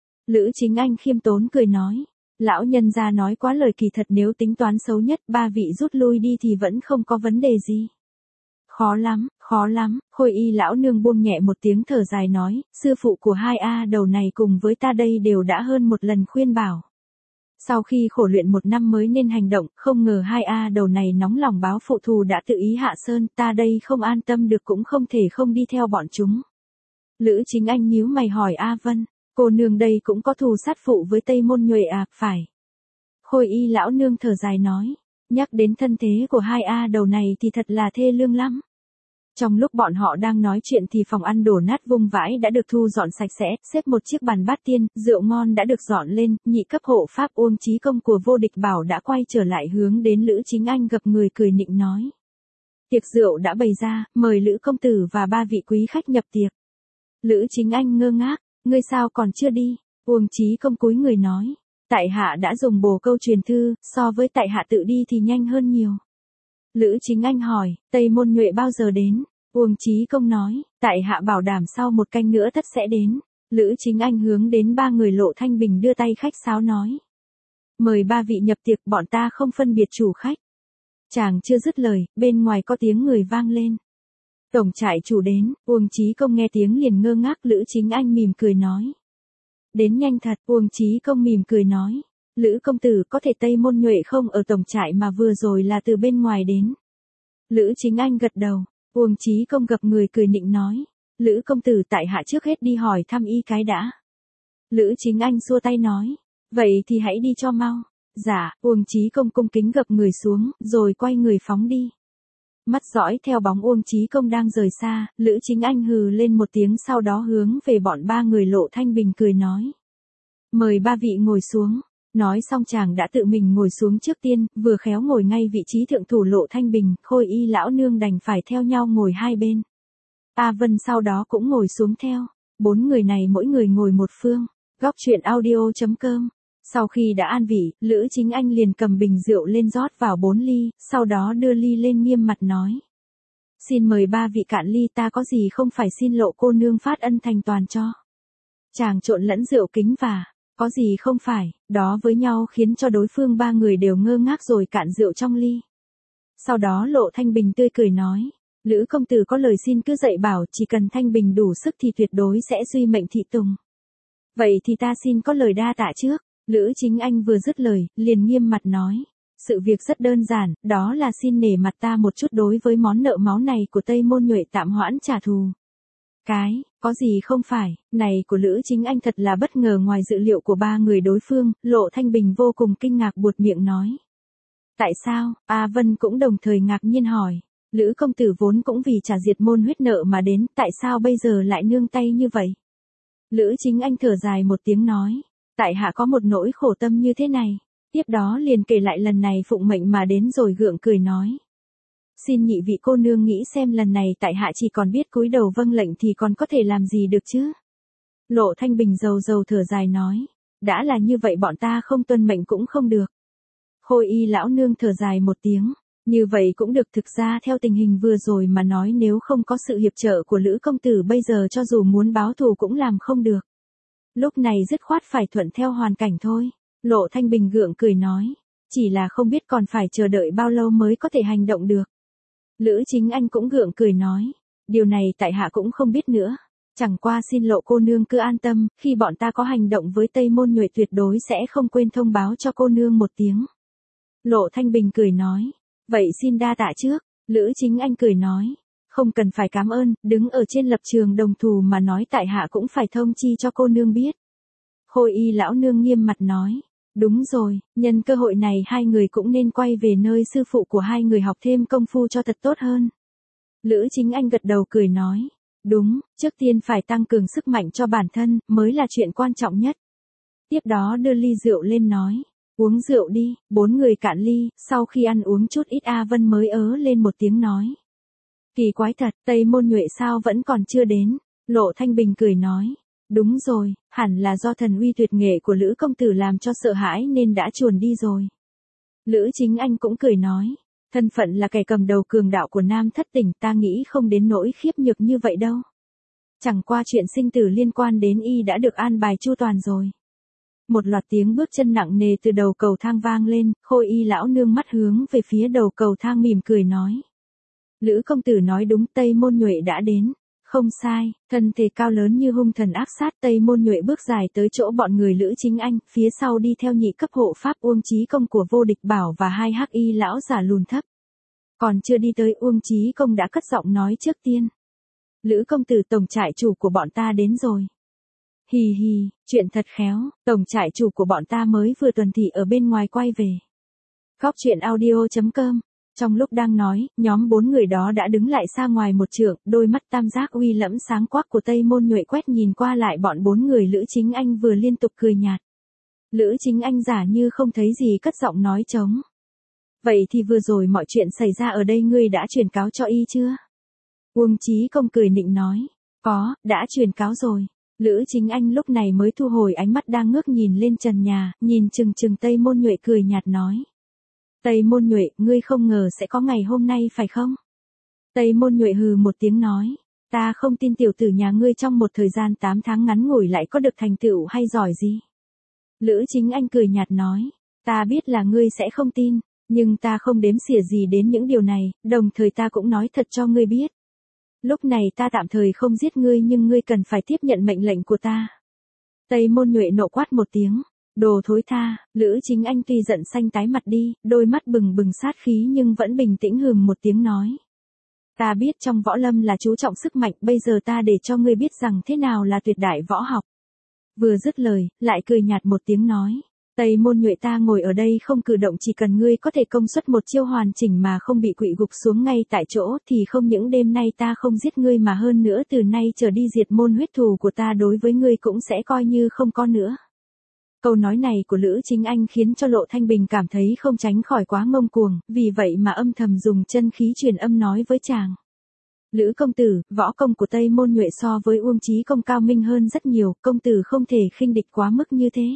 Lữ Chính Anh khiêm tốn cười nói. Lão nhân gia nói quá lời, kỳ thật nếu tính toán xấu nhất 3 vị rút lui đi thì vẫn không có vấn đề gì. Khó lắm, Khôi Y lão nương buông nhẹ một tiếng thở dài nói, sư phụ của 2A đầu này cùng với ta đây đều đã hơn một lần khuyên bảo. Sau khi khổ luyện 1 năm mới nên hành động, không ngờ 2A đầu này nóng lòng báo phụ thù đã tự ý hạ sơn, ta đây không an tâm được cũng không thể không đi theo bọn chúng. Lữ Chính Anh nhíu mày hỏi A Vân, cô nương đây cũng có thù sát phụ với Tây Môn Nhuệ à? Phải. Khôi Y lão nương thở dài nói, nhắc đến thân thế của 2A đầu này thì thật là thê lương lắm. Trong lúc bọn họ đang nói chuyện thì phòng ăn đổ nát vung vãi đã được thu dọn sạch sẽ, xếp một chiếc bàn bát tiên, rượu ngon đã được dọn lên, nhị cấp hộ pháp Uông Chí Công của Vô Địch Bảo đã quay trở lại hướng đến Lữ Chính Anh gập người cười nịnh nói. Tiệc rượu đã bày ra, mời Lữ công tử và 3 vị quý khách nhập tiệc. Lữ Chính Anh ngơ ngác, ngươi sao còn chưa đi? Uông Chí Công cúi người nói. Tại hạ đã dùng bồ câu truyền thư, so với tại hạ tự đi thì nhanh hơn nhiều. Lữ Chính Anh hỏi, Tây Môn Nhuệ bao giờ đến? Uông Chí Công nói, tại hạ bảo đảm sau 1 canh nữa tất sẽ đến. Lữ Chính Anh hướng đến 3 người Lộ Thanh Bình đưa tay khách sáo nói. Mời 3 vị nhập tiệc, bọn ta không phân biệt chủ khách. Chàng chưa dứt lời, bên ngoài có tiếng người vang lên. Tổng trại chủ đến, Uông Chí Công nghe tiếng liền ngơ ngác. Lữ Chính Anh mỉm cười nói. Đến nhanh thật, Uông Chí Công mỉm cười nói. Lữ công tử có thể Tây Môn Nhuệ không ở tổng trại mà vừa rồi là từ bên ngoài đến. Lữ Chính Anh gật đầu, Uông Chí Công gập người cười nịnh nói. Lữ công tử tại hạ trước hết đi hỏi thăm y cái đã. Lữ Chính Anh xua tay nói. Vậy thì hãy đi cho mau. Dạ, Uông Chí Công cung kính gập người xuống, rồi quay người phóng đi. Mắt dõi theo bóng Uông Chí Công đang rời xa, Lữ Chính Anh hừ lên một tiếng sau đó hướng về bọn 3 người Lộ Thanh Bình cười nói. Mời 3 vị ngồi xuống. Nói xong chàng đã tự mình ngồi xuống trước tiên, vừa khéo ngồi ngay vị trí thượng thủ Lộ Thanh Bình, Khôi Y lão nương đành phải theo nhau ngồi hai bên. A Vân sau đó cũng ngồi xuống theo. 4 người này mỗi người ngồi một phương. Góc truyện audio.com. Sau khi đã an vị, Lữ Chính Anh liền cầm bình rượu lên rót vào 4 ly, sau đó đưa ly lên nghiêm mặt nói. Xin mời 3 vị cạn ly, ta có gì không phải xin Lộ cô nương phát ân thành toàn cho. Chàng trộn lẫn rượu kính và có gì không phải, đó với nhau khiến cho đối phương 3 người đều ngơ ngác rồi cạn rượu trong ly. Sau đó Lộ Thanh Bình tươi cười nói, Lữ công tử có lời xin cứ dạy bảo, chỉ cần Thanh Bình đủ sức thì tuyệt đối sẽ duy mệnh thị tùng. Vậy thì ta xin có lời đa tạ trước. Lữ Chính Anh vừa dứt lời, liền nghiêm mặt nói, sự việc rất đơn giản, đó là xin nể mặt ta một chút đối với món nợ máu này của Tây Môn Nhuệ tạm hoãn trả thù. Có gì không phải, này của Lữ Chính Anh thật là bất ngờ ngoài dự liệu của ba người đối phương, Lộ Thanh Bình vô cùng kinh ngạc buột miệng nói. Tại sao? A Vân cũng đồng thời ngạc nhiên hỏi. Lữ công tử vốn cũng vì trả diệt môn huyết nợ mà đến, tại sao bây giờ lại nương tay như vậy? Lữ Chính Anh thở dài một tiếng nói. Tại hạ có một nỗi khổ tâm như thế này. Tiếp đó liền kể lại lần này phụng mệnh mà đến rồi gượng cười nói. Xin nhị vị cô nương nghĩ xem lần này tại hạ chỉ còn biết cúi đầu vâng lệnh thì còn có thể làm gì được chứ? Lộ Thanh Bình rầu rầu thở dài nói. Đã là như vậy bọn ta không tuân mệnh cũng không được. Khôi Y lão nương thở dài một tiếng. Như vậy cũng được, thực ra theo tình hình vừa rồi mà nói nếu không có sự hiệp trợ của Lữ công tử bây giờ cho dù muốn báo thù cũng làm không được. Lúc này dứt khoát phải thuận theo hoàn cảnh thôi. Lộ Thanh Bình gượng cười nói. Chỉ là không biết còn phải chờ đợi bao lâu mới có thể hành động được. Lữ Chính Anh cũng gượng cười nói. Điều này tại hạ cũng không biết nữa. Chẳng qua xin Lộ cô nương cứ an tâm, khi bọn ta có hành động với Tây Môn Nhuệ tuyệt đối sẽ không quên thông báo cho cô nương một tiếng. Lộ Thanh Bình cười nói. Vậy xin đa tạ trước. Lữ Chính Anh cười nói. Không cần phải cảm ơn, đứng ở trên lập trường đồng thù mà nói tại hạ cũng phải thông chi cho cô nương biết. Khôi Y lão nương nghiêm mặt nói. Đúng rồi, nhân cơ hội này hai người cũng nên quay về nơi sư phụ của hai người học thêm công phu cho thật tốt hơn. Lữ Chính Anh gật đầu cười nói. Đúng, trước tiên phải tăng cường sức mạnh cho bản thân, mới là chuyện quan trọng nhất. Tiếp đó đưa ly rượu lên nói. Uống rượu đi, bốn người cạn ly, sau khi ăn uống chút ít A Vân mới lên một tiếng nói. Kỳ quái thật, Tây Môn Nhuệ sao vẫn còn chưa đến? Lộ Thanh Bình cười nói. Đúng rồi, hẳn là do thần uy tuyệt nghệ của Lữ công tử làm cho sợ hãi nên đã chuồn đi rồi. Lữ Chính Anh cũng cười nói. Thân phận là kẻ cầm đầu cường đạo của Nam Thất Tỉnh, ta nghĩ không đến nỗi khiếp nhược như vậy đâu. Chẳng qua chuyện sinh tử liên quan đến y đã được an bài chu toàn rồi. Một loạt tiếng bước chân nặng nề từ đầu cầu thang vang lên, Khôi Y lão nương mắt hướng về phía đầu cầu thang mỉm cười nói. Lữ công tử nói đúng, Tây Môn Nhuệ đã đến. Không sai, thân thể cao lớn như hung thần ác sát, Tây Môn Nhuệ bước dài tới chỗ bọn người Lữ Chính Anh, phía sau đi theo nhị cấp hộ pháp Uông Chí Công của Vô Địch Bảo và hai hắc y lão giả lùn thấp. Còn chưa đi tới, Uông Chí Công đã cất giọng nói trước tiên. Lữ công tử, tổng trại chủ của bọn ta đến rồi. Hì hì, chuyện thật khéo, tổng trại chủ của bọn ta mới vừa tuần thị ở bên ngoài quay về. Góc truyện audio.com. Trong lúc đang nói, nhóm bốn người đó đã đứng lại xa ngoài một trượng, đôi mắt tam giác uy lẫm sáng quắc của Tây Môn Nhuệ quét nhìn qua lại bọn bốn người Lữ Chính Anh vừa liên tục cười nhạt. Lữ Chính Anh giả như không thấy gì cất giọng nói trống. Vậy thì vừa rồi mọi chuyện xảy ra ở đây ngươi đã truyền cáo cho y chưa? Uông Chí Công cười nịnh nói. Có, đã truyền cáo rồi. Lữ Chính Anh lúc này mới thu hồi ánh mắt đang ngước nhìn lên trần nhà, nhìn chừng chừng Tây Môn Nhuệ cười nhạt nói. Tây Môn Nhuệ, ngươi không ngờ sẽ có ngày hôm nay phải không? Tây Môn Nhuệ hừ một tiếng nói. Ta không tin tiểu tử nhà ngươi trong một thời gian 8 tháng ngắn ngủi lại có được thành tựu hay giỏi gì. Lữ Chính Anh cười nhạt nói. Ta biết là ngươi sẽ không tin, nhưng ta không đếm xỉa gì đến những điều này, đồng thời ta cũng nói thật cho ngươi biết. Lúc này ta tạm thời không giết ngươi nhưng ngươi cần phải tiếp nhận mệnh lệnh của ta. Tây Môn Nhuệ nộ quát một tiếng. Đồ thối tha, Lữ Chính Anh tuy giận xanh tái mặt đi, đôi mắt bừng bừng sát khí nhưng vẫn bình tĩnh hừm một tiếng nói. Ta biết trong võ lâm là chú trọng sức mạnh, bây giờ ta để cho ngươi biết rằng thế nào là tuyệt đại võ học. Vừa dứt lời, lại cười nhạt một tiếng nói. Tây Môn Nhuệ, ta ngồi ở đây không cử động, chỉ cần ngươi có thể công suất một chiêu hoàn chỉnh mà không bị quỵ gục xuống ngay tại chỗ thì không những đêm nay ta không giết ngươi mà hơn nữa từ nay trở đi diệt môn huyết thù của ta đối với ngươi cũng sẽ coi như không có nữa. Câu nói này của Lữ Chính Anh khiến cho Lộ Thanh Bình cảm thấy không tránh khỏi quá ngông cuồng, vì vậy mà âm thầm dùng chân khí truyền âm nói với chàng. Lữ công tử, võ công của Tây Môn Nhuệ so với Uông Chí Công cao minh hơn rất nhiều, công tử không thể khinh địch quá mức như thế.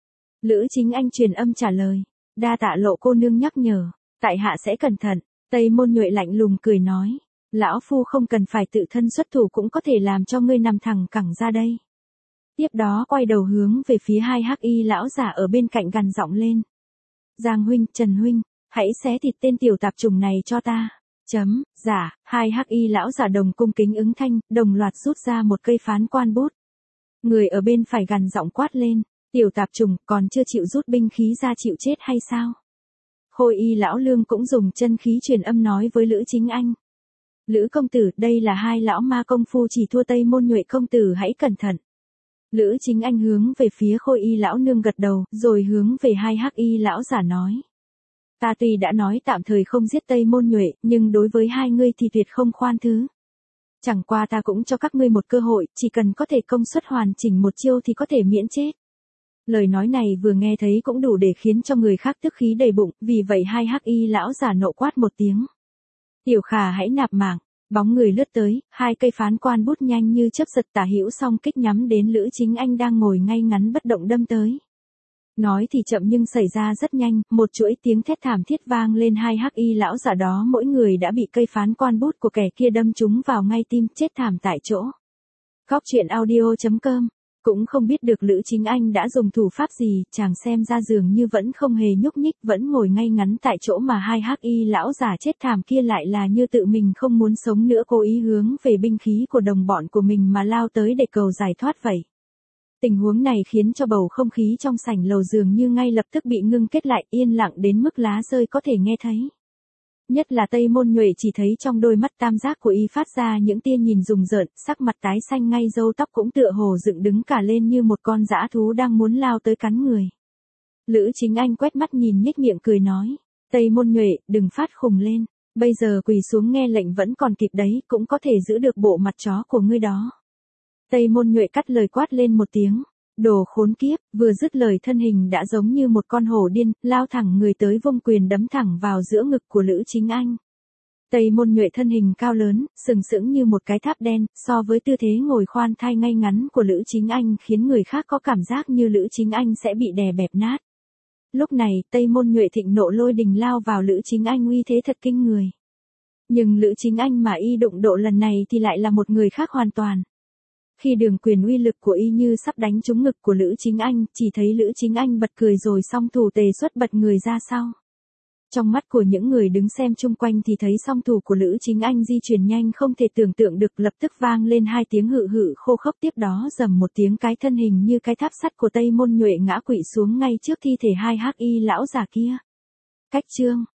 Lữ Chính Anh truyền âm trả lời. Đa tạ Lộ cô nương nhắc nhở, tại hạ sẽ cẩn thận. Tây Môn Nhuệ lạnh lùng cười nói. Lão phu không cần phải tự thân xuất thủ cũng có thể làm cho ngươi nằm thẳng cẳng ra đây. Tiếp đó quay đầu hướng về phía hai hắc y lão giả ở bên cạnh gằn giọng lên. Giang huynh, Trần huynh, hãy xé thịt tên tiểu tạp chủng này cho ta. Giả, hai hắc y lão giả đồng cung kính ứng thanh, đồng loạt rút ra một cây phán quan bút. Người ở bên phải gằn giọng quát lên. Tiểu tạp chủng, còn chưa chịu rút binh khí ra chịu chết hay sao? Khôi Y lão lương cũng dùng chân khí truyền âm nói với Lữ Chính Anh. Lữ công tử, đây là hai lão ma công phu chỉ thua Tây Môn Nhuệ công tử, hãy cẩn thận. Lữ Chính Anh hướng về phía Khôi Y lão nương gật đầu, rồi hướng về hai Hắc Y lão giả nói. Ta tuy đã nói tạm thời không giết Tây Môn Nhuệ, nhưng đối với hai ngươi thì tuyệt không khoan thứ. Chẳng qua ta cũng cho các ngươi một cơ hội, chỉ cần có thể công suất hoàn chỉnh một chiêu thì có thể miễn chết. Lời nói này vừa nghe thấy cũng đủ để khiến cho người khác tức khí đầy bụng, vì vậy hai Hắc Y lão giả nộ quát một tiếng. Tiểu Khả hãy nạp mạng. Bóng người lướt tới, hai cây phán quan bút nhanh như chớp giật tả hữu song kích nhắm đến Lữ Chính Anh đang ngồi ngay ngắn bất động đâm tới. Nói thì chậm nhưng xảy ra rất nhanh, một chuỗi tiếng thét thảm thiết vang lên, hai Hắc Y lão giả đó mỗi người đã bị cây phán quan bút của kẻ kia đâm trúng vào ngay tim, chết thảm tại chỗ. Góc truyện audio.com. Cũng không biết được Lữ Chính Anh đã dùng thủ pháp gì, chàng xem ra dường như vẫn không hề nhúc nhích, vẫn ngồi ngay ngắn tại chỗ, mà hai Hắc Y lão giả chết thảm kia lại là như tự mình không muốn sống nữa, cố ý hướng về binh khí của đồng bọn của mình mà lao tới để cầu giải thoát vậy. Tình huống này khiến cho bầu không khí trong sảnh lầu dường như ngay lập tức bị ngưng kết lại, yên lặng đến mức lá rơi có thể nghe thấy. Nhất là Tây Môn Nhuệ chỉ thấy trong đôi mắt tam giác của y phát ra những tia nhìn rùng rợn, sắc mặt tái xanh, ngay râu tóc cũng tựa hồ dựng đứng cả lên như một con dã thú đang muốn lao tới cắn người. Lữ Chính Anh quét mắt nhìn, nhếch miệng cười nói, Tây Môn Nhuệ, đừng phát khùng lên, bây giờ quỳ xuống nghe lệnh vẫn còn kịp đấy, cũng có thể giữ được bộ mặt chó của ngươi đó. Tây Môn Nhuệ cắt lời quát lên một tiếng. Đồ khốn kiếp, vừa dứt lời thân hình đã giống như một con hổ điên, lao thẳng người tới, vung quyền đấm thẳng vào giữa ngực của Lữ Chính Anh. Tây Môn Nhuệ thân hình cao lớn, sừng sững như một cái tháp đen, so với tư thế ngồi khoan thai ngay ngắn của Lữ Chính Anh khiến người khác có cảm giác như Lữ Chính Anh sẽ bị đè bẹp nát. Lúc này, Tây Môn Nhuệ thịnh nộ lôi đình lao vào Lữ Chính Anh, uy thế thật kinh người. Nhưng Lữ Chính Anh mà y đụng độ lần này thì lại là một người khác hoàn toàn. Khi đường quyền uy lực của y như sắp đánh trúng ngực của Lữ Chính Anh, chỉ thấy Lữ Chính Anh bật cười rồi song thủ tề xuất bật người ra sau. Trong mắt của những người đứng xem chung quanh thì thấy song thủ của Lữ Chính Anh di chuyển nhanh không thể tưởng tượng được, lập tức vang lên hai tiếng hự hự khô khốc, tiếp đó rầm một tiếng, cái thân hình như cái tháp sắt của Tây Môn Nhuệ ngã quỵ xuống ngay trước thi thể hai Hắc Y lão già kia. Cách chương